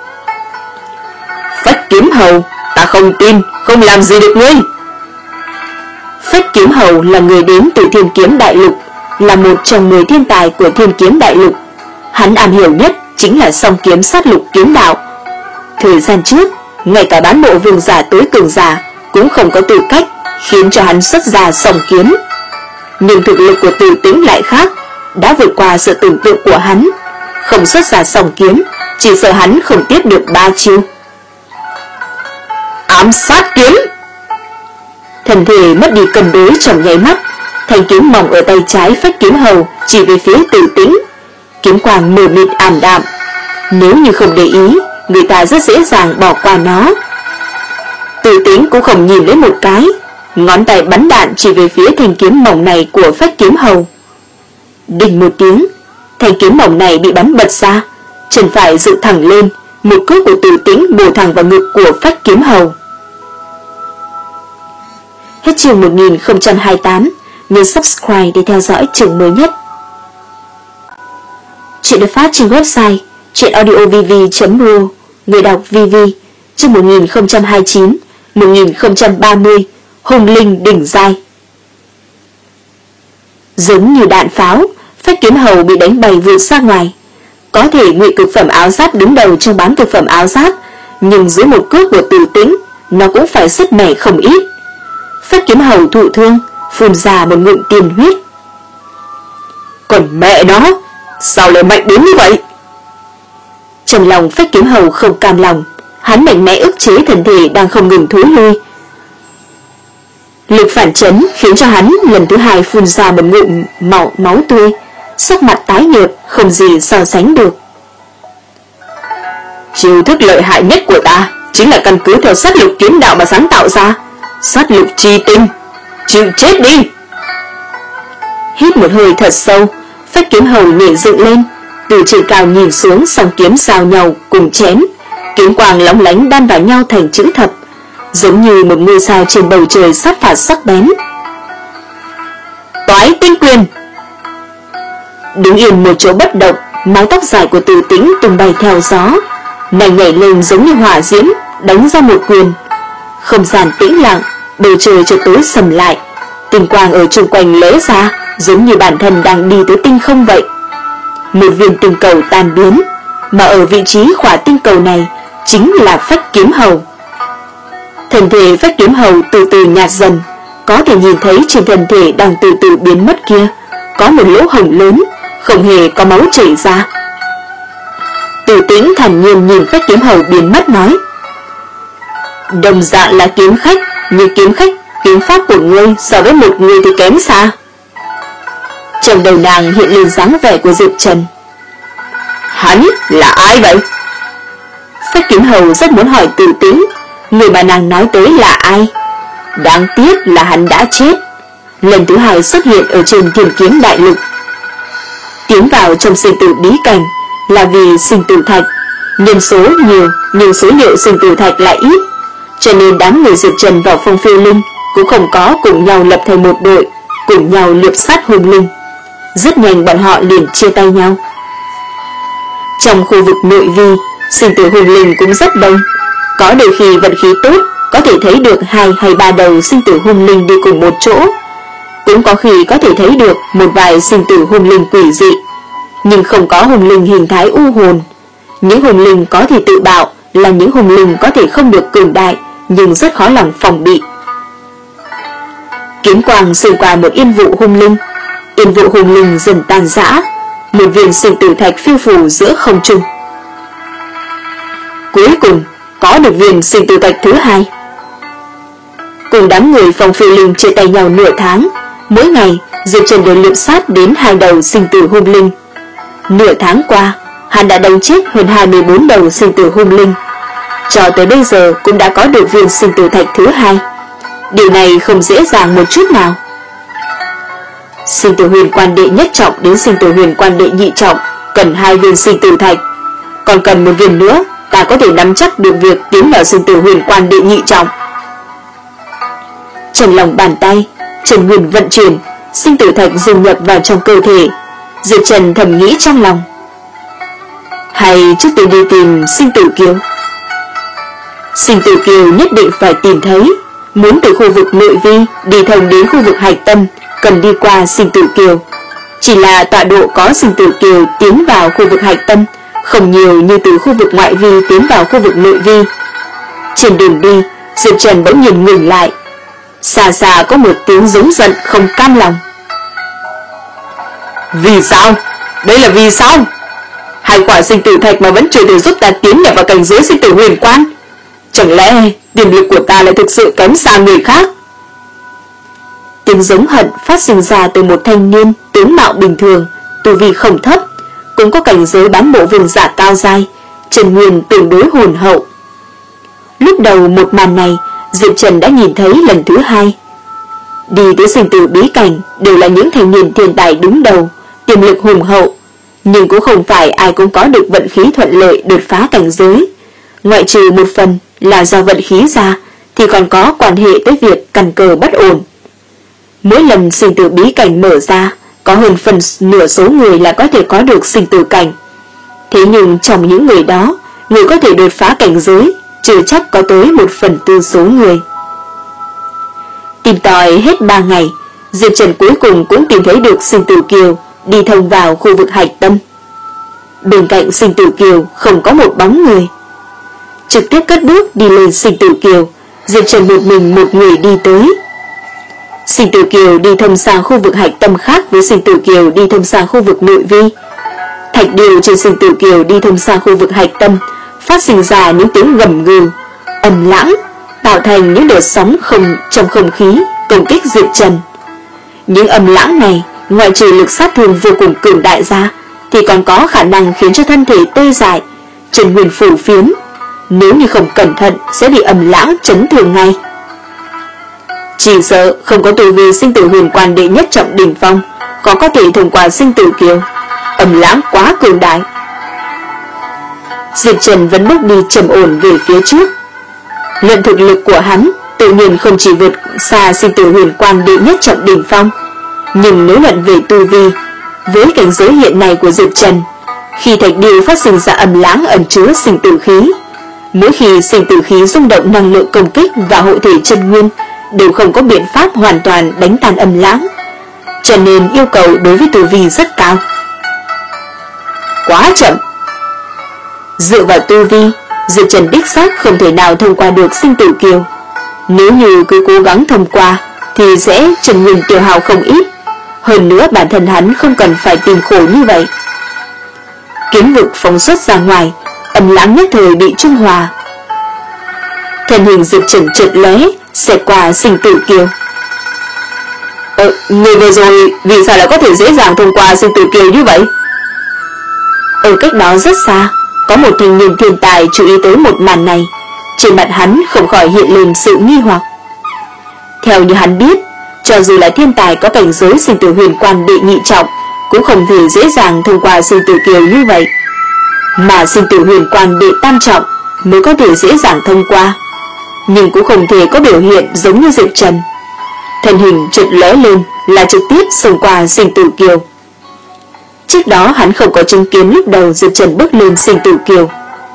Phách Kiếm Hầu, ta không tin, không làm gì được ngươi. Phách Kiếm Hầu là người đến từ Thiên Kiếm Đại Lục, là một trong mười thiên tài của Thiên Kiếm Đại Lục. Hắn am hiểu nhất chính là song kiếm sát lục kiếm đạo. Thời gian trước, ngay cả bán bộ vương giả tối cường giả cũng không có tư cách khiến cho hắn xuất ra song kiếm. Nhưng thực lực của Tử Tĩnh lại khác, đã vượt qua sự tưởng tượng của hắn. Không xuất ra song kiếm, chỉ sợ hắn không tiếp được ba chiêu. Ám sát kiếm! Thần thể mất đi cân đối trong nháy mắt, thanh kiếm mỏng ở tay trái Phách Kiếm Hầu chỉ về phía Tử Tĩnh. Kiếm quang mờ mịt ảm đạm, nếu như không để ý, người ta rất dễ dàng bỏ qua nó. Tử Tĩnh cũng không nhìn lấy một cái, ngón tay bắn đạn chỉ về phía thanh kiếm mỏng này của Phách Kiếm Hầu. Đinh một tiếng, thanh kiếm mỏng này bị bắn bật ra, chân phải dựng thẳng lên, một cước của Tử Tĩnh bổ thẳng vào ngực của Phách Kiếm Hầu. Hết chương một nghìn không trăm hai mươi tám, nhớ subscribe để theo dõi chương mới nhất. Chuyện được phát trên website truyện audio v v chấm r o, người đọc vê vê, chương một nghìn không trăm hai mươi chín, một nghìn không trăm ba mươi, Hùng Linh đỉnh giai. Giống như đạn pháo, Phách Kiếm Hầu bị đánh bay vụt ra ngoài. Có thể ngụy cực phẩm áo giáp đứng đầu trong bán cực phẩm áo giáp, nhưng dưới một cước của Tử Tĩnh, nó cũng phải sứt mẻ không ít. Phách Kiếm Hầu thụ thương, phun ra một ngụm tiền huyết. Còn mẹ nó, sao lại mạnh đến như vậy? Trong lòng Phách Kiếm Hầu không cam lòng, hắn mạnh mẽ ức chế thân thể đang không ngừng thối lui. Lực phản chấn khiến cho hắn lần thứ hai phun ra một ngụm máu máu tươi, sắc mặt tái nhợt không gì so sánh được. Chiêu thức lợi hại nhất của ta chính là căn cứ theo sát lục kiếm đạo mà sáng tạo ra, sát lục chi tinh. Chịu chết đi! Hít một hơi thật sâu, Phách Kiếm Hầu nhảy dựng lên, từ trên cao nhìn xuống, song kiếm giao nhau cùng chém, kiếm quang lóng lánh đan vào nhau thành chữ thập, giống như một ngôi sao trên bầu trời sát phạt sắc bén. Toái Tinh Quyền! Đứng yên một chỗ bất động, mái tóc dài của Tử Tĩnh tung bay theo gió, nàng nhảy lên giống như hỏa diễm, đánh ra một quyền. Không gian tĩnh lặng, bầu trời chợt tối sầm lại, tinh quang ở chung quanh lóe ra, giống như bản thân đang đi tới tinh không vậy. Một viên tinh cầu tan biến, mà ở vị trí khỏa tinh cầu này chính là Phách Kiếm Hầu. Thân thể Phách Kiếm Hầu từ từ nhạt dần, có thể nhìn thấy trên thân thể đang từ từ biến mất kia có một lỗ hổng lớn, không hề có máu chảy ra. Tử Tĩnh thản nhiên nhìn Phách Kiếm Hầu biến mất nói: Đồng dạng là kiếm khách, như kiếm khách, kiếm pháp của ngươi so với một người thì kém xa. Trong đầu nàng hiện lên dáng vẻ của Diệp Trần. Hắn là ai vậy? Phách Kiếm Hầu rất muốn hỏi Tử Tĩnh, người mà nàng nói tới là ai. Đáng tiếc là hắn đã chết, lần thứ hai xuất hiện ở trên Thiên Kiếm Đại Lục. Tiến vào trong sinh tử bí cảnh là vì sinh tử thạch, nhân số nhiều nhưng số liệu sinh tử thạch lại ít, cho nên đám người Diệp Trần vào Phong Phiêu Linh cũng không có cùng nhau lập thành một đội, cùng nhau liệp sát hung linh. Rất nhanh bọn họ liền chia tay nhau. Trong khu vực nội vi, sinh tử hung linh cũng rất đông, có đôi khi vận khí tốt có thể thấy được hai hay ba đầu sinh tử hung linh đi cùng một chỗ, cũng có khi có thể thấy được một vài sinh tử hung linh quỷ dị, nhưng không có hung linh hình thái u hồn. Những hung linh có thể tự bạo là những hung linh có thể không được cường đại nhưng rất khó lòng phòng bị. Kiếm quang xuyên qua một yên vụ hung linh, yên vụ hung linh dần tan rã, một viên sinh tử thạch phiêu phù giữa không trung. Cuối cùng có được viên sinh tử thạch thứ hai. Cùng đám người Phong Phiêu Linh chia tay nhau nửa tháng, mỗi ngày Diệp Trần đều lượm sát đến hai đầu sinh tử hung linh. Nửa tháng qua, hắn đã đánh chết hơn hai mươi bốn đầu sinh tử hung linh. Cho tới bây giờ cũng đã có được viên sinh tử thạch thứ hai. Điều này không dễ dàng một chút nào. Sinh tử huyền quan đệ nhất trọng đến sinh tử huyền quan đệ nhị trọng cần hai viên sinh tử thạch, còn cần một viên nữa ta có thể nắm chắc được việc tiến vào sinh tử huyền quan đệ nhị trọng. Trong lòng bàn tay, Trần Nguyên vận chuyển, sinh tử thạch dung nhập vào trong cơ thể. Diệp Trần thầm nghĩ trong lòng, hay trước tiên đi tìm sinh tử kiều. Sinh tử kiều nhất định phải tìm thấy. Muốn từ khu vực nội vi đi thông đến khu vực hạch tâm cần đi qua sinh tử kiều. Chỉ là tọa độ có sinh tử kiều tiến vào khu vực hạch tâm không nhiều như từ khu vực ngoại vi tiến vào khu vực nội vi. Trên đường đi, Diệp Trần bỗng nhìn ngừng lại. Xa xa có một tiếng giống giận không cam lòng. Vì sao? Đây là vì sao? Hai quả sinh tử thạch mà vẫn chưa thể giúp ta tiến nhập vào cảnh giới sinh tử huyền quan. Chẳng lẽ tiềm lực của ta lại thực sự kém xa người khác? Tiếng giống hận phát sinh ra từ một thanh niên tướng mạo bình thường, tu vi không thấp, cũng có cảnh giới bán bộ vương giả cao dai, Trần Nguyên tương đối hồn hậu. Lúc đầu một màn này Diệp Trần đã nhìn thấy lần thứ hai. Đi tới sinh tử bí cảnh đều là những thanh niên thiên tài đứng đầu, tiềm lực hùng hậu, nhưng cũng không phải ai cũng có được vận khí thuận lợi đột phá cảnh giới. Ngoại trừ một phần là do vận khí ra, thì còn có quan hệ tới việc căn cơ bất ổn. Mỗi lần sinh tử bí cảnh mở ra, có hơn phần nửa số người là có thể có được sinh tử cảnh. Thế nhưng trong những người đó, người có thể đột phá cảnh giới chưa chắc có tới một phần tư số người. Tìm tòi hết ba ngày, Diệp Trần cuối cùng cũng tìm thấy được sinh tử kiều đi thông vào khu vực hạch tâm. Bên cạnh sinh tử kiều không có một bóng người. Trực tiếp cất bước đi lên sinh tử kiều, Diệp Trần một mình một người đi tới. Sinh tử kiều đi thông sang khu vực hạch tâm khác với sinh tử kiều đi thông sang khu vực nội vi. Thạch điều trên sinh tử kiều đi thông sang khu vực hạch tâm phát sinh ra những tiếng gầm gừ, ầm lãng, tạo thành những đợt sóng không trong không khí công kích Diệp Trần. Những âm lãng này ngoại trừ lực sát thương vô cùng cường đại ra, thì còn có khả năng khiến cho thân thể tê dại, Trần Nguyên phủ phiến. Nếu như không cẩn thận sẽ bị âm lãng chấn thương ngay. Chỉ sợ không có tu vi sinh tử huyền quan đệ nhất trọng đỉnh phong có có thể thông qua sinh tử kiều. Âm lãng quá cường đại. Diệp Trần vẫn bước đi trầm ổn về phía trước. Luận thực lực của hắn tự nhiên không chỉ vượt xa sinh tử huyền quan đệ nhất trọng đỉnh phong, nhưng nếu luận về tu vi, với cảnh giới hiện này của Diệp Trần, khi thạch điêu phát sinh ra âm lãng ẩn chứa sinh tử khí, mỗi khi sinh tử khí rung động năng lượng công kích và hộ thể chân nguyên đều không có biện pháp hoàn toàn đánh tan âm lãng, cho nên yêu cầu đối với tu vi rất cao. Quá chậm. Dựa vào tu vi, Diệp Trần đích xác không thể nào thông qua được sinh tử kiều. Nếu như cứ cố gắng thông qua thì sẽ chân nguyên tiêu hao không ít. Hơn nữa bản thân hắn không cần phải tìm khổ như vậy. Kiếm vực phóng xuất ra ngoài, âm lãng nhất thời bị trung hòa. Thân hình Diệp Trần chợt lóe, xẹt qua sinh tử kiều. Ờ, người vừa rồi vì sao lại có thể dễ dàng thông qua sinh tử kiều như vậy? Ở cách đó rất xa, có một thanh niên thiên tài chú ý tới một màn này. Trên mặt hắn không khỏi hiện lên sự nghi hoặc. Theo như hắn biết, cho dù là thiên tài có cảnh giới sinh tử huyền quan đệ nhị trọng, cũng không thể dễ dàng thông qua sinh tử kiều như vậy, mà sinh tử huyền quan đệ tam trọng mới có thể dễ dàng thông qua, nhưng cũng không thể có biểu hiện giống như Diệp Trần. Thân hình chợt lóe lên là trực tiếp xông qua sinh tử kiều. Trước đó hắn không có chứng kiến lúc đầu Diệp Trần bước lên sinh tử kiều.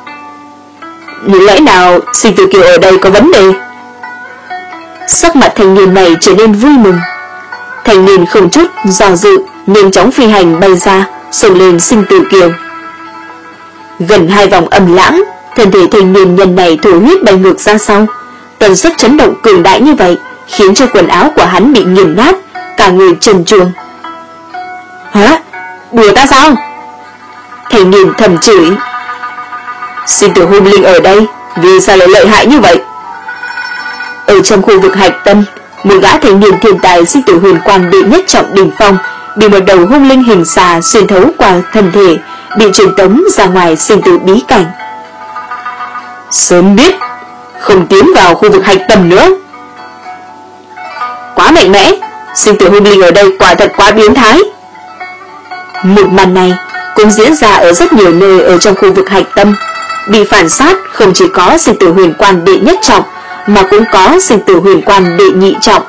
Lẽ nào sinh tử kiều ở đây có vấn đề? Sắc mặt thanh niên này trở nên vui mừng. Thanh niên không chút do dự, nhanh chóng phi hành bay ra, xông lên sinh tử kiều. Gần hai vòng âm lãng, thân thể thanh niên nhân này thổ huyết bay ngược ra sau. Tần suất chấn động cường đại như vậy khiến cho quần áo của hắn bị nghiền nát, cả người trần truồng. Hả? Đùa ta sao? Thanh niên thầm chửi. Sinh tử hung linh ở đây, vì sao lại lợi hại như vậy? Ở trong khu vực hạch tâm, một gã thanh niên thiên tài sinh tử huyền quan đệ nhất trọng đỉnh phong bị một đầu hung linh hình xà xuyên thấu qua thân thể, bị truyền tống ra ngoài sinh tử bí cảnh. Sớm biết, không tiến vào khu vực hạch tâm nữa. Quá mạnh mẽ, sinh tử hung linh ở đây quả thật quá biến thái. Một màn này cũng diễn ra ở rất nhiều nơi ở trong khu vực hạch tâm. Bị phản sát không chỉ có sinh tử huyền quan đệ nhất trọng, mà cũng có sinh tử huyền quan đệ nhị trọng.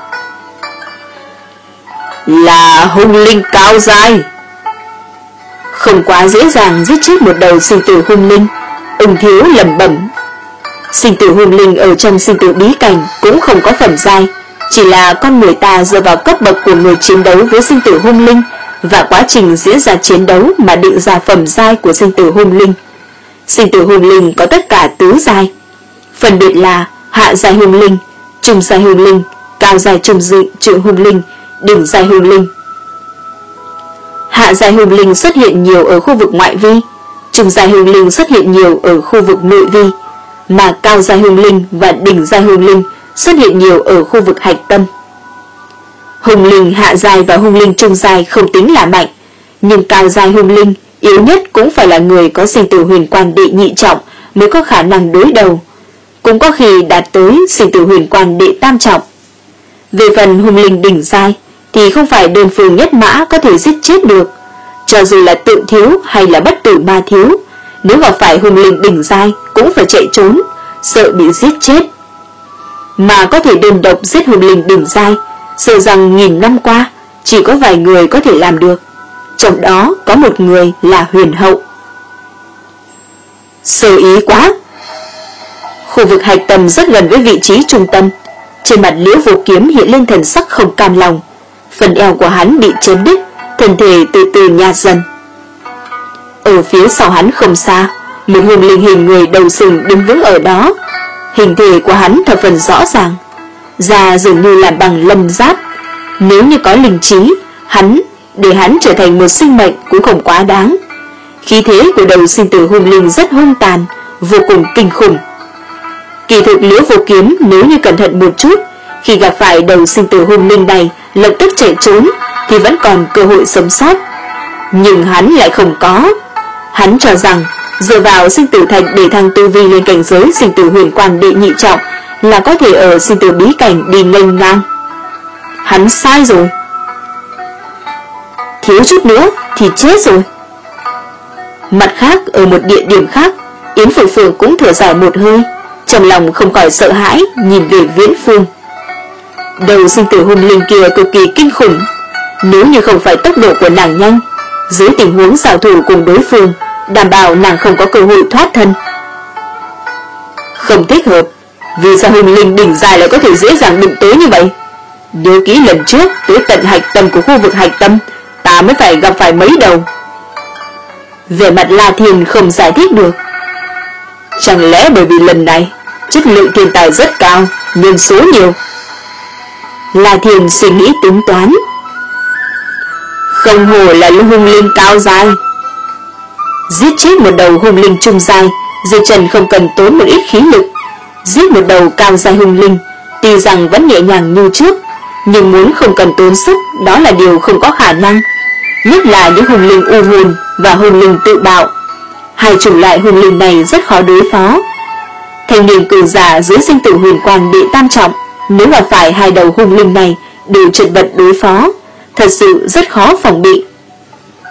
Là hung linh cao giai. Không quá dễ dàng giết chết một đầu sinh tử hung linh, Ưng Thiếu lẩm bẩm. Sinh tử hung linh ở trong sinh tử bí cảnh cũng không có phẩm giai, chỉ là con người ta dựa vào cấp bậc của người chiến đấu với sinh tử hung linh và quá trình diễn ra chiến đấu mà định ra phẩm giai của sinh tử hung linh. Sinh tử hung linh có tất cả tứ giai, phân biệt là hạ giai hung linh, trung giai hung linh, cao giai trung dị trượng hung linh, đỉnh giai hung linh. Hạ giai hung linh xuất hiện nhiều ở khu vực ngoại vi, trung giai hung linh xuất hiện nhiều ở khu vực nội vi, mà cao giai hung linh và đỉnh giai hung linh xuất hiện nhiều ở khu vực hạch tâm. Hung linh hạ giai và hung linh trung giai không tính là mạnh, nhưng cao giai hung linh yếu nhất cũng phải là người có sinh tử huyền quan đệ nhị trọng mới có khả năng đối đầu, cũng có khi đạt tới sinh tử huyền quan đệ tam trọng. Về phần hung linh đỉnh giai thì không phải đơn phương nhất mã có thể giết chết được, cho dù là tự thiếu hay là bất tử ma thiếu, nếu gặp phải hung linh đỉnh giai cũng phải chạy trốn, sợ bị giết chết. Mà có thể đơn độc giết hung linh đỉnh giai, sợ rằng nghìn năm qua chỉ có vài người có thể làm được, trong đó có một người là Huyền Hậu. Sơ ý quá. Khu vực hạch tâm rất gần với vị trí trung tâm, trên mặt Liễu Vô Kiếm hiện lên thần sắc không cam lòng, phần eo của hắn bị chém đứt, thân thể từ từ nhạt dần. Ở phía sau hắn không xa, một hung linh hình người đầu sừng đứng vững ở đó. Hình thể của hắn thập phần rõ ràng, da dường như làm bằng lân giáp. Nếu như có linh trí, hắn để hắn trở thành một sinh mệnh cũng không quá đáng. Khí thế của đầu sinh tử hung linh rất hung tàn, vô cùng kinh khủng. Kỳ thực Liễu Vô Kiếm nếu như cẩn thận một chút, khi gặp phải đầu sinh tử hung linh này lập tức chạy trốn thì vẫn còn cơ hội sống sót. Nhưng hắn lại không có. Hắn cho rằng dựa vào sinh tử thạch để thăng tu vi lên cảnh giới sinh tử huyền quan đệ nhị trọng là có thể ở sinh tử bí cảnh đi nghênh ngang. Hắn sai rồi. Thiếu chút nữa thì chết rồi. Mặt khác, ở một địa điểm khác, Yến Phượng Phượng cũng thở dài một hơi, trong lòng không khỏi sợ hãi nhìn về Viễn Phương. Đầu sinh tử hung linh kia cực kỳ kinh khủng, nếu như không phải tốc độ của nàng nhanh, dưới tình huống xảo thủ cùng đối phương, đảm bảo nàng không có cơ hội thoát thân. Không thích hợp, vì sao hung linh đỉnh dài lại có thể dễ dàng đụng tới như vậy? Nhớ kỹ lần trước tới tận hạch tâm của khu vực hạch tâm, ta mới phải gặp phải mấy đầu. Về mặt La Thiên không giải thích được. Chẳng lẽ bởi vì lần này chất lượng thiên tài rất cao, nhân số nhiều? La Thiên suy nghĩ tính toán. Không hồ là hung linh cao giai. Giết chết một đầu hung linh trung giai, Diệp Trần không cần tốn một ít khí lực. Giết một đầu cao giai hung linh, tuy rằng vẫn nhẹ nhàng như trước, nhưng muốn không cần tốn sức, đó là điều không có khả năng. Nhất là những hung linh u hồn và hung linh tự bạo. Hai chủng loại hung linh này rất khó đối phó. Thanh niên cường giả dưới sinh tử huyền quan đệ tam trọng, nếu mà phải hai đầu hung linh này đều chật vật đối phó, thật sự rất khó phòng bị.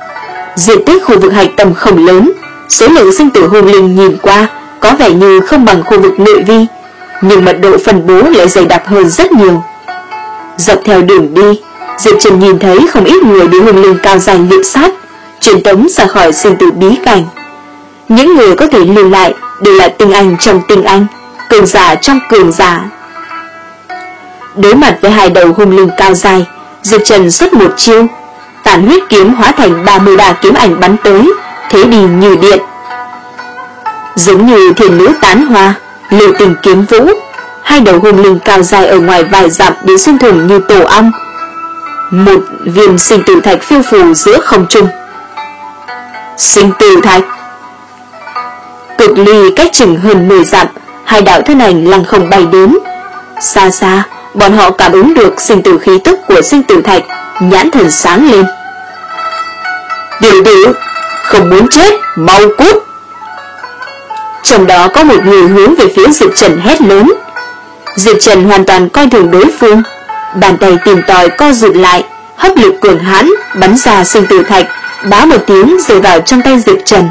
Diện tích khu vực hạch tâm không lớn, số lượng sinh tử hung linh nhìn qua có vẻ như không bằng khu vực nội vi, nhưng mật độ phân bố lại dày đặc hơn rất nhiều. Dọc theo đường đi, Diệp Trần nhìn thấy không ít người bị hung linh cao dài liệp sát, truyền tống ra khỏi sinh tử bí cảnh. Những người có thể lưu lại đều là tinh anh trong tinh anh, cường giả trong cường giả. Đối mặt với hai đầu hung linh cao dài, Diệp Trần xuất một chiêu, tản huyết kiếm hóa thành ba mươi đà kiếm ảnh bắn tới, thế đi như điện. Giống như thiên nữ tán hoa, lưu tình kiếm vũ, hai đầu hung linh cao dài ở ngoài vài dặm bị xuyên thủng như tổ ong. Một viên sinh tử thạch phiêu phù giữa không trung. Sinh tử thạch. Cực ly cách chừng hơn mười dặm, hai đạo thân ảnh lăng không bay đến. Xa xa, bọn họ cảm ứng được sinh tử khí tức của sinh tử thạch, nhãn thần sáng lên. Tiểu tử, không muốn chết, mau cút. Trong đó có một người hướng về phía Diệp Trần hét lớn. Diệp Trần hoàn toàn coi thường đối phương, bàn tay tìm tòi co rụt lại, hấp lực cường hãn bắn ra sinh tử thạch, bá một tiếng rơi vào trong tay Diệp Trần.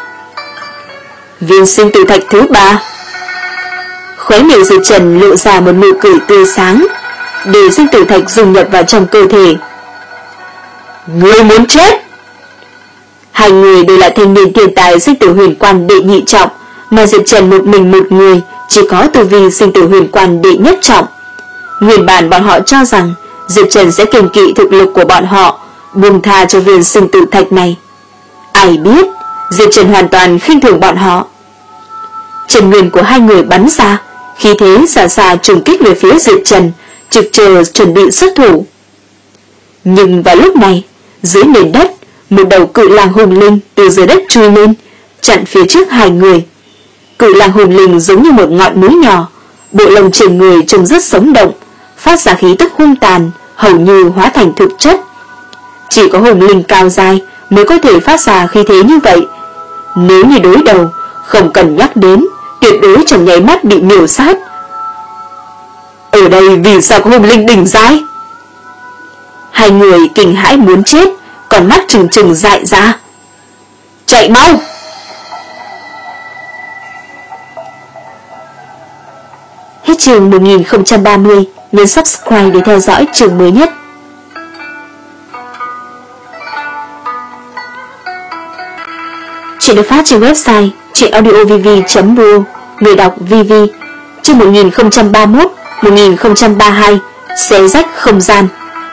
Viên sinh tử thạch thứ ba. Khóe miệng Diệp Trần lộ ra một nụ cười tươi sáng, để sinh tử thạch dung nhập vào trong cơ thể. Ngươi muốn chết? Hai người đều là thanh niên thiên tài sinh tử huyền quan đệ nhị trọng, mà Diệp Trần một mình một người chỉ có tu vi sinh tử huyền quan đệ nhất trọng. Nguyên bản bọn họ cho rằng Diệp Trần sẽ kiêng kỵ thực lực của bọn họ, buông tha cho viên sinh tử thạch này. Ai biết Diệp Trần hoàn toàn khinh thường bọn họ. Trần nguyên của hai người bắn ra, khí thế xa xa trùng kích về phía Diệp Trần, trực chờ chuẩn bị xuất thủ. Nhưng vào lúc này, dưới nền đất, một đầu cự lang hùng linh từ dưới đất chui lên, chặn phía trước hai người. Cự lang hùng linh giống như một ngọn núi nhỏ, bộ lông trên người trông rất sống động, phát ra khí tức hung tàn, hầu như hóa thành thực chất. Chỉ có hùng linh cao dài mới có thể phát ra khí thế như vậy. Nếu như đối đầu, không cần nhắc đến, tuyệt đối trong nháy mắt bị miểu sát. Ở đây vì sao có hùng linh đỉnh giai? Hai người kinh hãi muốn chết, còn mắt trừng trừng dại ra. Chạy mau! Hết chương một nghìn không trăm ba mươi, nhấn subscribe để theo dõi chương mới nhất. Chuyện được phát trên website truyện audio v v chấm r o, người đọc vv. Chương một nghìn không trăm ba mươi mốt, một nghìn không trăm ba mươi hai, xé rách không gian.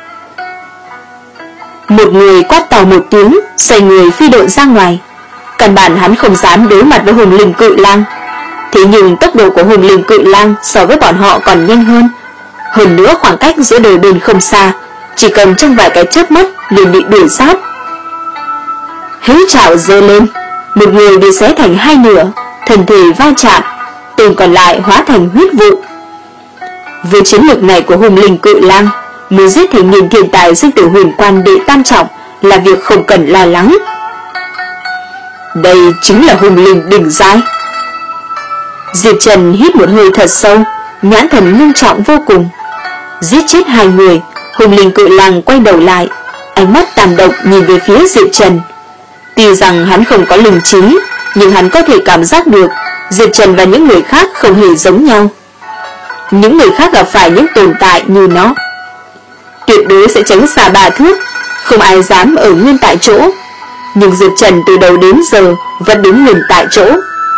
Một người quát to một tiếng, xoay người phi độn ra ngoài. Căn bản hắn không dám đối mặt với hùng linh cự lang. Thế nhưng tốc độ của hùng linh cự lang so với bọn họ còn nhanh hơn. Hơn nữa khoảng cách giữa đôi bên không xa, chỉ cần trong vài cái chớp mắt liền bị đuổi sát. Hữu trảo giơ lên, một người bị xé thành hai nửa, thân thể va chạm, tên còn lại hóa thành huyết vụ. Với chiến lược này của hùng linh cự lang, muốn giết thành niên thiên tài sinh tử huyền quan đệ tam trọng là việc không cần lo lắng. Đây chính là hùng linh đỉnh giai. Diệp Trần hít một hơi thật sâu, nhãn thần nghiêm trọng vô cùng. Giết chết hai người, hùng linh cự lang quay đầu lại, ánh mắt tàn độc nhìn về phía Diệp Trần. Tuy rằng hắn không có linh trí, nhưng hắn có thể cảm giác được Diệp Trần và những người khác không hề giống nhau. Những người khác gặp phải những tồn tại như nó, tuyệt đối sẽ tránh xa ba thước, không ai dám ở nguyên tại chỗ. Nhưng Diệp Trần từ đầu đến giờ vẫn đứng nguyên tại chỗ.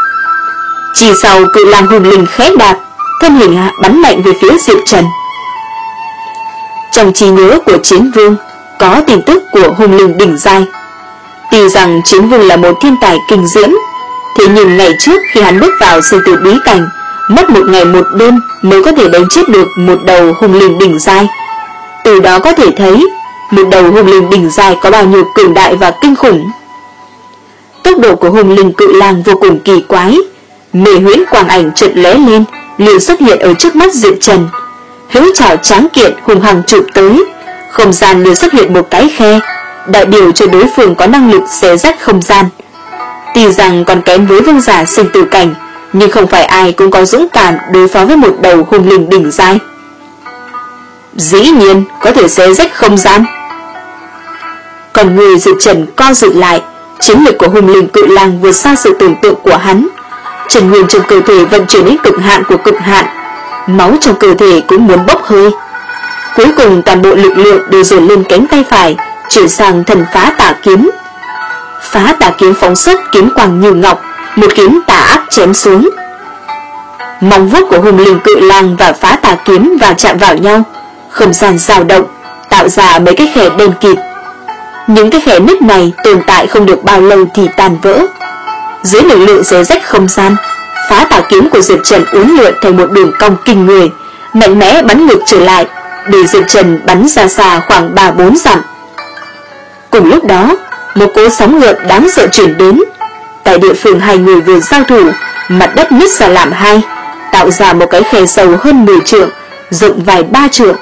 Chỉ sau cự lang hùng linh khẽ đạp, thân hình bắn mạnh về phía Diệp Trần. Trong trí nhớ của Chiến Vương có tin tức của hùng linh đỉnh giai. Tuy rằng Chiến Vương là một thiên tài kinh diễm, thế nhưng ngày trước khi hắn bước vào sinh tử bí cảnh, mất một ngày một đêm mới có thể đánh chết được một đầu hùng linh đỉnh giai. Từ đó có thể thấy một đầu hùng linh đỉnh giai có bao nhiêu cường đại và kinh khủng. Tốc độ của hùng linh cự lang vô cùng kỳ quái, mê huyễn quang ảnh chợt lóe lên, liền xuất hiện ở trước mắt Diệp Trần. Hữu trảo tráng kiện hùng hằng chụp tới, không gian liền xuất hiện một cái khe, đại biểu cho đối phương có năng lực xé rách không gian. Tuy rằng còn kém với vương giả sinh tử cảnh, nhưng không phải ai cũng có dũng cảm đối phó với một đầu hùng linh đỉnh giai. Dĩ nhiên có thể xé rách không gian. Còn người Diệp Trần co rụt lại, chiến lực của hung linh cự lang vượt xa sự tưởng tượng của hắn. Chân nguyên trong cơ thể vận chuyển đến cực hạn của cực hạn, máu trong cơ thể cũng muốn bốc hơi. Cuối cùng toàn bộ lực lượng đều dồn lên cánh tay phải, chuyển sang thần phá tà kiếm. Phá tà kiếm phóng xuất kiếm quang như ngọc, một kiếm tà ác chém xuống. Móng vuốt của hung linh cự lang và phá tà kiếm vào chạm vào nhau, không gian dao động, tạo ra mấy cái khe đen kịt. Những cái khe nứt này tồn tại không được bao lâu thì tàn vỡ. Dưới lực lượng xé rách không gian, phá tà kiếm của Diệp Trần uốn lượn thành một đường cong kinh người, mạnh mẽ bắn ngược trở lại, để Diệp Trần bắn ra xa khoảng ba bốn dặm. Cùng lúc đó, một cỗ sóng gợn đáng sợ chuyển đến. Tại địa phương hai người vừa giao thủ, mặt đất nứt ra làm hai, tạo ra một cái khe sâu hơn mười trượng, rộng vài ba trượng.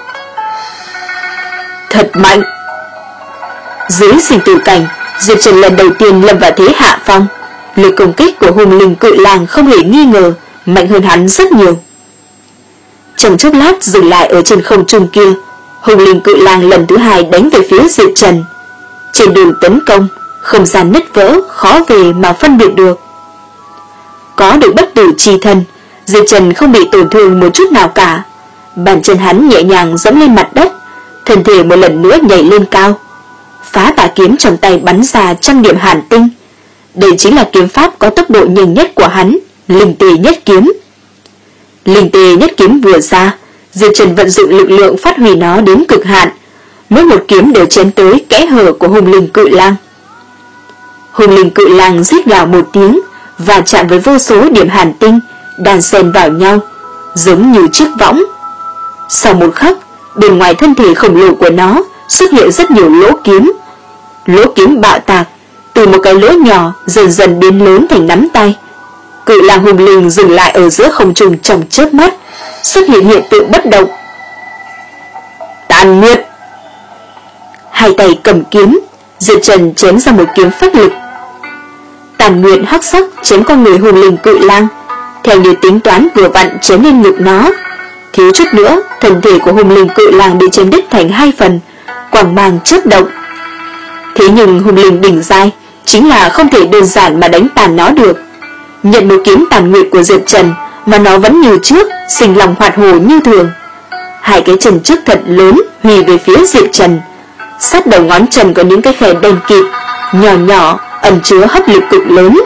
Thật mạnh! Dưới sinh tử cảnh, Diệp Trần lần đầu tiên lâm vào thế hạ phong. Lực công kích của hung linh cự lang không hề nghi ngờ mạnh hơn hắn rất nhiều. Trong chốc lát dừng lại ở trên không trung kia, hung linh cự lang lần thứ hai đánh về phía Diệp Trần. Trên đường tấn công, không gian nứt vỡ, khó về mà phân biệt được. Có được bất tử chi thân, Diệp Trần không bị tổn thương một chút nào cả. Bàn chân hắn nhẹ nhàng dẫm lên mặt đất, thân thể một lần nữa nhảy lên cao. Phá tà kiếm trong tay bắn ra trăm điểm hàn tinh. Đây chính là kiếm pháp có tốc độ nhanh nhất của hắn, linh tê nhất kiếm. Linh tê nhất kiếm vừa ra, Diệp Trần vận dụng lực lượng phát huy nó đến cực hạn, mỗi một kiếm đều chém tới kẽ hở của hung linh cự lang. Hung linh cự lang rít gào một tiếng và chạm với vô số điểm hàn tinh đan xen vào nhau, giống như chiếc võng. Sau một khắc, bên ngoài thân thể khổng lồ của nó xuất hiện rất nhiều lỗ kiếm. Lỗ kiếm bạo tạc, từ một cái lỗ nhỏ dần dần biến lớn thành nắm tay. Cự lang hung linh dừng lại ở giữa không trung trong chớp mắt, xuất hiện hiện tượng bất động. Tàn Nguyệt! Hai tay cầm kiếm, Diệp Trần chém ra một kiếm phách lực. Tàn Nguyệt hắc sắc chém con người hung linh cự lang, theo như tính toán vừa vặn chém lên ngực nó. Thiếu chút nữa, thân thể của hung linh cự lang bị chém đứt thành hai phần, quang mang chớp động. Thế nhưng hung linh đỉnh giai chính là không thể đơn giản mà đánh tàn nó được. Nhận một kiếm Tàn Nguyệt của Diệp Trần mà nó vẫn như trước, sinh lòng hoạt hồ như thường. Hai cái chân trước thật lớn hùy về phía Diệp Trần. Sát đầu ngón chân có những cái khe đen kịt, nhỏ nhỏ, ẩn chứa hấp lực cực lớn.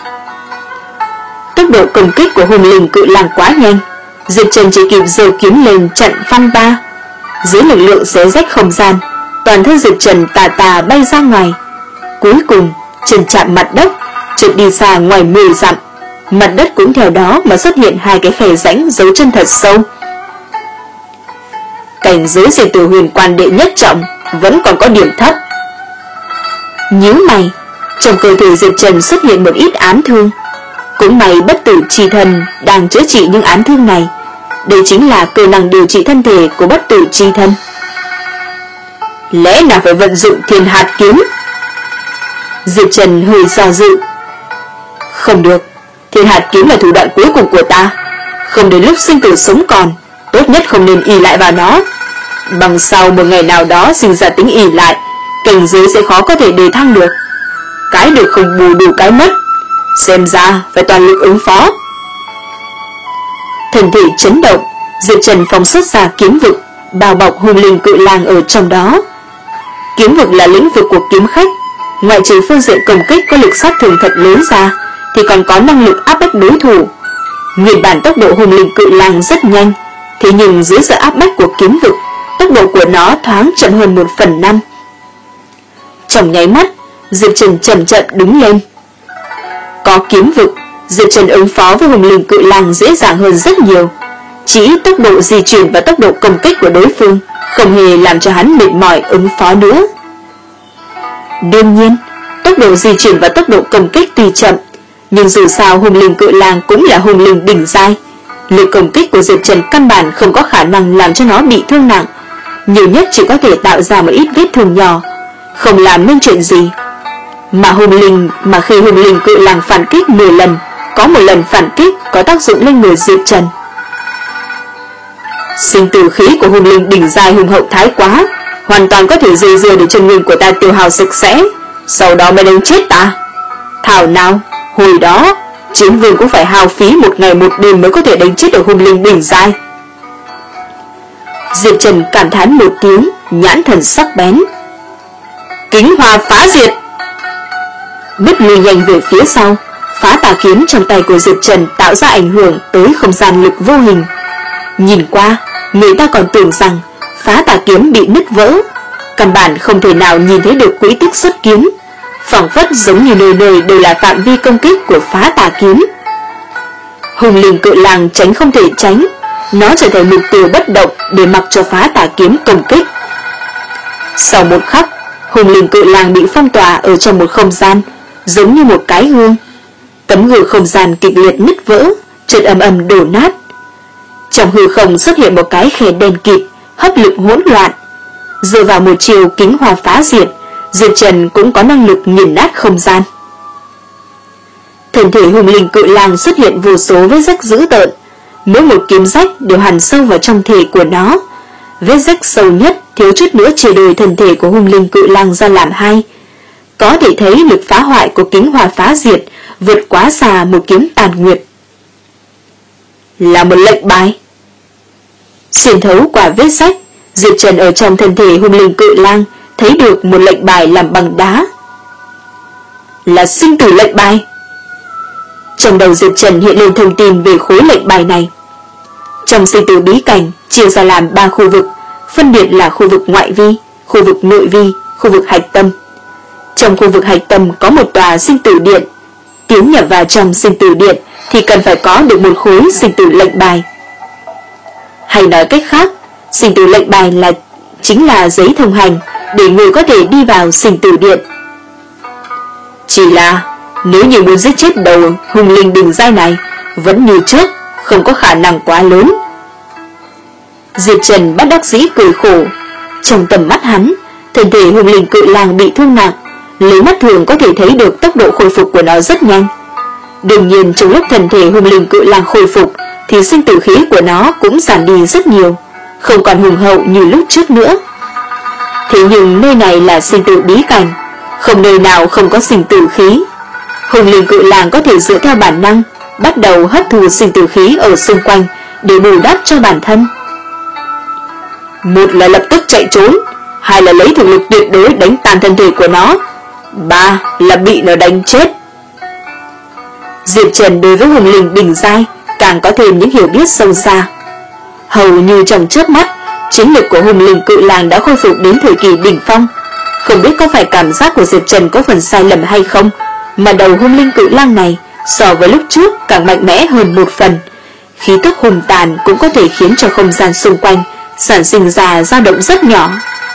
Tốc độ công kích của hung linh cự lang quá nhanh, Diệp Trần chỉ kịp giơ kiếm lên chặn phong ba. Dưới lực lượng xé rách không gian, toàn thân Diệp Trần tà tà bay ra ngoài. Cuối cùng, chân chạm mặt đất, trượt đi xa ngoài mười dặm. Mặt đất cũng theo đó mà xuất hiện hai cái khe rãnh dấu chân thật sâu. Cảnh giới Diệt Tử Huyền Quan đệ nhất trọng vẫn còn có điểm thấp. Nhíu mày, trong cơ thể Diệp Trần xuất hiện một ít ám thương. Cũng may bất tử chi thân đang chữa trị những ám thương này. Đây chính là cơ năng điều trị thân thể của bất tử chi thân. Lẽ nào phải vận dụng Thiên Hạt kiếm? Diệp Trần hơi do dự. Không được, Thiên Hạt kiếm là thủ đoạn cuối cùng của ta. Không đến lúc sinh tử sống còn, tốt nhất không nên ỷ lại vào nó. Bằng sau một ngày nào đó sinh ra tính ỷ lại, cảnh giới sẽ khó có thể đề thăng được. Cái được không bù đủ cái mất, xem ra phải toàn lực ứng phó. Thân thể chấn động, Diệp Trần phóng xuất ra kiếm vực, bao bọc hung linh cự lang ở trong đó. Kiếm vực là lĩnh vực của kiếm khách, ngoại trừ phương diện công kích có lực sát thương thật lớn ra, thì còn có năng lực áp bách đối thủ. Nguyên bản tốc độ hung linh cự lang rất nhanh, thế nhưng dưới sự áp bách của kiếm vực, tốc độ của nó thoáng chậm hơn một phần năm. Trong nháy mắt, Diệp Trần chậm chậm đứng lên. Có kiếm vực, Diệp Trần ứng phó với hung linh cự lang dễ dàng hơn rất nhiều. Chỉ tốc độ di chuyển và tốc độ công kích của đối phương không hề làm cho hắn mệt mỏi ứng phó nữa. Đương nhiên, tốc độ di chuyển và tốc độ công kích tuy chậm, nhưng dù sao hung linh cự lang cũng là hung linh đỉnh giai. Lực công kích của Diệp Trần căn bản không có khả năng làm cho nó bị thương nặng, nhiều nhất chỉ có thể tạo ra một ít vết thương nhỏ, không làm nên chuyện gì. Mà hung linh mà khi hung linh cự lang phản kích mười lần, có một lần phản kích có tác dụng lên người Diệp Trần. Sinh tử khí của hung linh đỉnh giai hùng hậu thái quá, hoàn toàn có thể dây dưa để chân nguyên của ta tiêu hao sạch sẽ, sau đó mới đánh chết ta. Thảo nào, hồi đó Chiến Vương cũng phải hao phí một ngày một đêm mới có thể đánh chết được hung linh đỉnh giai. Diệp Trần cảm thán một tiếng, nhãn thần sắc bén. Kính hoa phá diệt. Bước lùi nhanh về phía sau, phá tà kiếm trong tay của Diệp Trần tạo ra ảnh hưởng tới không gian lực vô hình. Nhìn qua, người ta còn tưởng rằng phá tà kiếm bị nứt vỡ, căn bản không thể nào nhìn thấy được quỹ tích xuất kiếm, phảng phất giống như nơi nơi đều là phạm vi công kích của phá tà kiếm. Hùng linh cự lang tránh không thể tránh, nó trở thành mục tiêu bất động để mặc cho phá tà kiếm công kích. Sau một khắc, hùng linh cự lang bị phong tỏa ở trong một không gian, giống như một cái gương. Tấm gương không gian kịch liệt nứt vỡ, chợt ầm ầm đổ nát. Trong hư không xuất hiện một cái khe đen kịt, hấp lực hỗn loạn. Dựa vào một chiều kính hoa phá diệt, Diệp Trần cũng có năng lực nghiền nát không gian. Thân thể hùng linh cự lang xuất hiện vô số vết rách dữ tợn, mỗi một kiếm rách đều hằn sâu vào trong thể của nó. Vết rách sâu nhất thiếu chút nữa chia đôi thân thể của hùng linh cự lang ra làm hai. Có thể thấy lực phá hoại của kính hoa phá diệt vượt quá xa một kiếm tàn nguyệt. Là một lệnh bài. Xuyên thấu qua vết rách, Diệp Trần ở trong thân thể hung linh cự lang thấy được một lệnh bài làm bằng đá. Là sinh tử lệnh bài. Trong đầu Diệp Trần hiện lên thông tin về khối lệnh bài này. Trong sinh tử bí cảnh chia ra làm ba khu vực, phân biệt là khu vực ngoại vi, khu vực nội vi, khu vực hạch tâm. Trong khu vực hạch tâm có một tòa sinh tử điện. Tiến nhập vào trong sinh tử điện thì cần phải có được một khối sinh tử lệnh bài. Hay nói cách khác, sinh tử lệnh bài là chính là giấy thông hành để người có thể đi vào sinh tử điện. Chỉ là nếu như muốn giết chết đầu hung linh đỉnh giai này, vẫn như trước, không có khả năng quá lớn. Diệp Trần bất đắc dĩ cười khổ. Trong tầm mắt hắn, thân thể hung linh cự lang bị thương nặng, lấy mắt thường có thể thấy được tốc độ khôi phục của nó rất nhanh. Đương nhiên trong lúc thân thể hung linh cự lang khôi phục thì sinh tử khí của nó cũng giảm đi rất nhiều, không còn hùng hậu như lúc trước nữa. Thế nhưng nơi này là sinh tử bí cảnh, không nơi nào không có sinh tử khí. Hung linh cự lang có thể dựa theo bản năng bắt đầu hấp thu sinh tử khí ở xung quanh để bù đắp cho bản thân. Một là lập tức chạy trốn, hai là lấy thực lực tuyệt đối đánh tan thân thể của nó, ba là bị nó đánh chết. Diệp Trần đối với hùng linh đỉnh giai càng có thêm những hiểu biết sâu xa. Hầu như trong chớp mắt, chiến lực của hùng linh cự lang đã khôi phục đến thời kỳ đỉnh phong. Không biết có phải cảm giác của Diệp Trần có phần sai lầm hay không, mà đầu hung linh cự lang này so với lúc trước càng mạnh mẽ hơn một phần. Khí tức hùng tàn cũng có thể khiến cho không gian xung quanh sản sinh ra dao động rất nhỏ.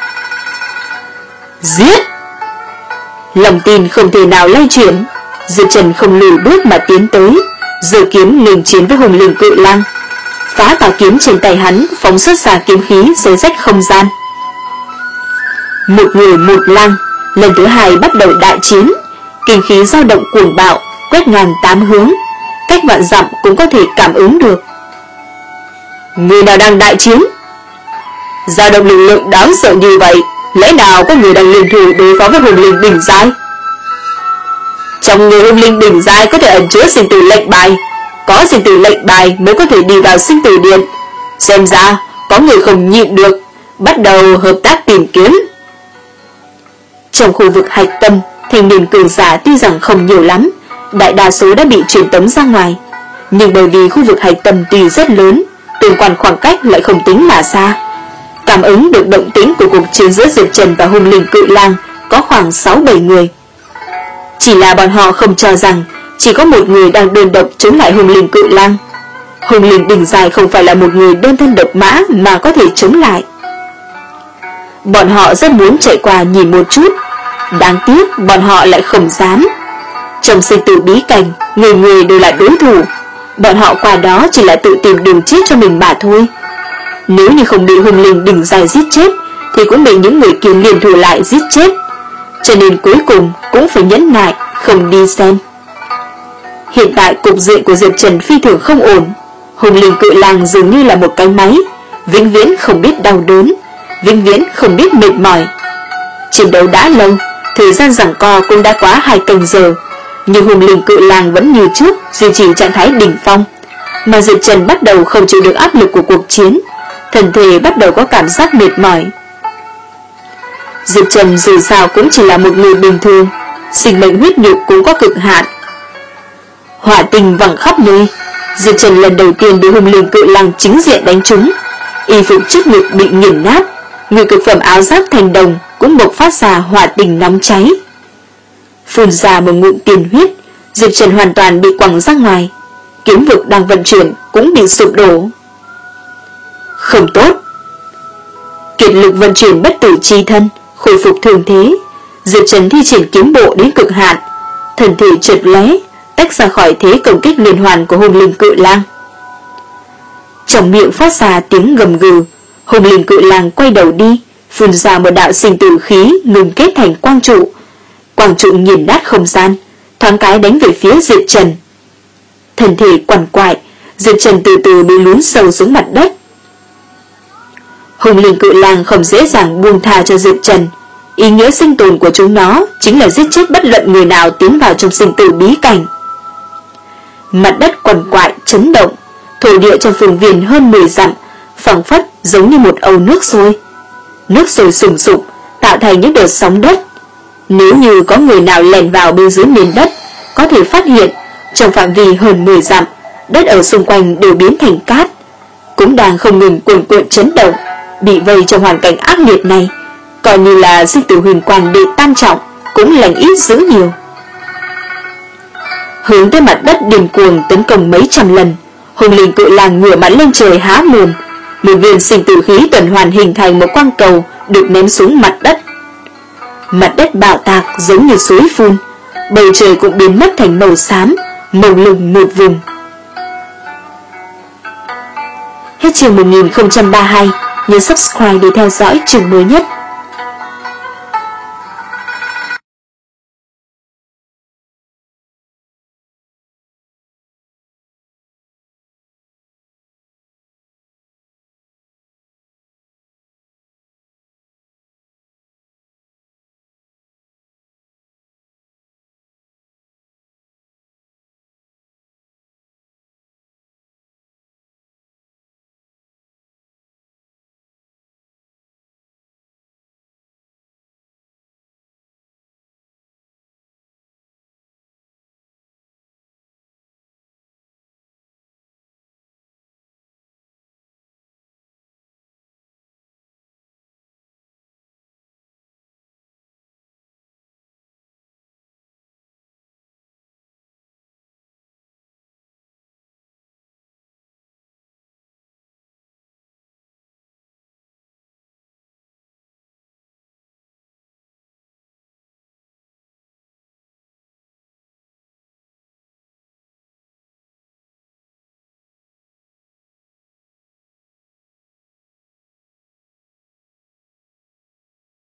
Giết! Lòng tin không thể nào lay chuyển, Diệp Trần không lùi bước mà tiến tới, giơ kiếm nghênh chiến với hùng linh cự lang. Phá tà kiếm trên tay hắn phóng xuất ra kiếm khí xé rách không gian. Một người một lang, lần thứ hai bắt đầu đại chiến, kinh khí dao động cuồng bạo, quét ngang tám hướng, cách vạn dặm cũng có thể cảm ứng được. Người nào đang đại chiến? Dao động lực lượng đáng sợ như vậy, lẽ nào có người đang liên thủ đối phó với hùng linh đỉnh giai? Trong người hung linh đỉnh giai có thể ẩn chứa sinh tử lệnh bài, có sinh tử lệnh bài mới có thể đi vào sinh tử điện. Xem ra có người không nhịn được, bắt đầu hợp tác tìm kiếm. Trong khu vực hạch tâm, thanh niên cường giả tuy rằng không nhiều lắm, đại đa số đã bị truyền tống ra ngoài, nhưng bởi vì khu vực hạch tâm tuy rất lớn, tương quan khoảng cách lại không tính là xa. Cảm ứng được động tĩnh của cuộc chiến giữa Diệp Trần và hung linh cự lang có khoảng sáu bảy người. Chỉ là bọn họ không cho rằng chỉ có một người đang đơn độc chống lại hung linh cự lang. Hung linh đỉnh dài không phải là một người đơn thân độc mã mà có thể chống lại. Bọn họ rất muốn chạy qua nhìn một chút, đáng tiếc bọn họ lại không dám. Trong sinh tử bí cảnh, người người đều là đối thủ, bọn họ qua đó chỉ là tự tìm đường chết cho mình mà thôi. Nếu như không bị hung linh đỉnh dài giết chết thì cũng bị những người kia liên thủ lại giết chết, cho nên cuối cùng cũng phải nhẫn nại không đi xem. Hiện tại cục diện của Diệp Trần phi thường không ổn. Hung linh cự lang dường như là một cái máy, vĩnh viễn không biết đau đớn, vĩnh viễn không biết mệt mỏi. Chiến đấu đã lâu, thời gian giằng co cũng đã quá hai canh giờ, nhưng hùng linh cự lang vẫn như trước duy trì trạng thái đỉnh phong, mà Diệp Trần bắt đầu không chịu được áp lực của cuộc chiến, thân thể bắt đầu có cảm giác mệt mỏi. Diệp Trần dù sao cũng chỉ là một người bình thường, sinh mệnh huyết nhục cũng có cực hạn. Hỏa tinh văng khắp nơi, Diệp Trần lần đầu tiên bị hùng linh cự lang chính diện đánh trúng, y phục trước ngực bị nghiền nát, người cực phẩm áo giáp thành đồng cũng bộc phát ra hỏa tinh nóng cháy. Phun ra một ngụm tiền huyết, Diệp Trần hoàn toàn bị quẳng ra ngoài, kiếm vực đang vận chuyển cũng bị sụp đổ. Không tốt. Kiệt lực vận chuyển bất tử chi thân, khôi phục thường thế, Diệp Trần thi triển kiếm bộ đến cực hạn, thân thể trượt lóe, tách ra khỏi thế công kích liên hoàn của hùng linh cự lang. Trong miệng phát ra tiếng gầm gừ, hùng linh cự lang quay đầu đi, phun ra một đạo sinh tử khí ngừng kết thành quang trụ. Quang trụ nghiền nát không gian, thoáng cái đánh về phía Diệp Trần. Thân thể quằn quại, Diệp Trần từ từ bị lún sâu xuống mặt đất. Hùng linh cự lang không dễ dàng buông tha cho Diệp Trần, ý nghĩa sinh tồn của chúng nó chính là giết chết bất luận người nào tiến vào trong sinh tử bí cảnh. Mặt đất quằn quại chấn động, thổ địa trong phương viên hơn mười dặm phảng phất giống như một âu nước sôi. Nước sôi sùng sục tạo thành những đợt sóng đất. Nếu như có người nào lẻn vào bên dưới nền đất, có thể phát hiện trong phạm vi hơn mười dặm, đất ở xung quanh đều biến thành cát, cũng đang không ngừng cuồn cuộn chấn động. Bị vây trong hoàn cảnh ác liệt này, coi như là sinh tử huyền quan bị tam trọng cũng lành ít dữ nhiều. Hướng tới mặt đất điên cuồng tấn công mấy trăm lần, hùng linh cự lang ngửa mặt lên trời há mồm, một viên sinh tử khí tuần hoàn hình thành một quang cầu được ném xuống mặt đất. Mặt đất bạo tạc giống như suối phun, bầu trời cũng biến mất thành màu xám, mông lung một vùng. Hết chương một nghìn không trăm ba mươi hai, nhớ subscribe để theo dõi chương mới nhất.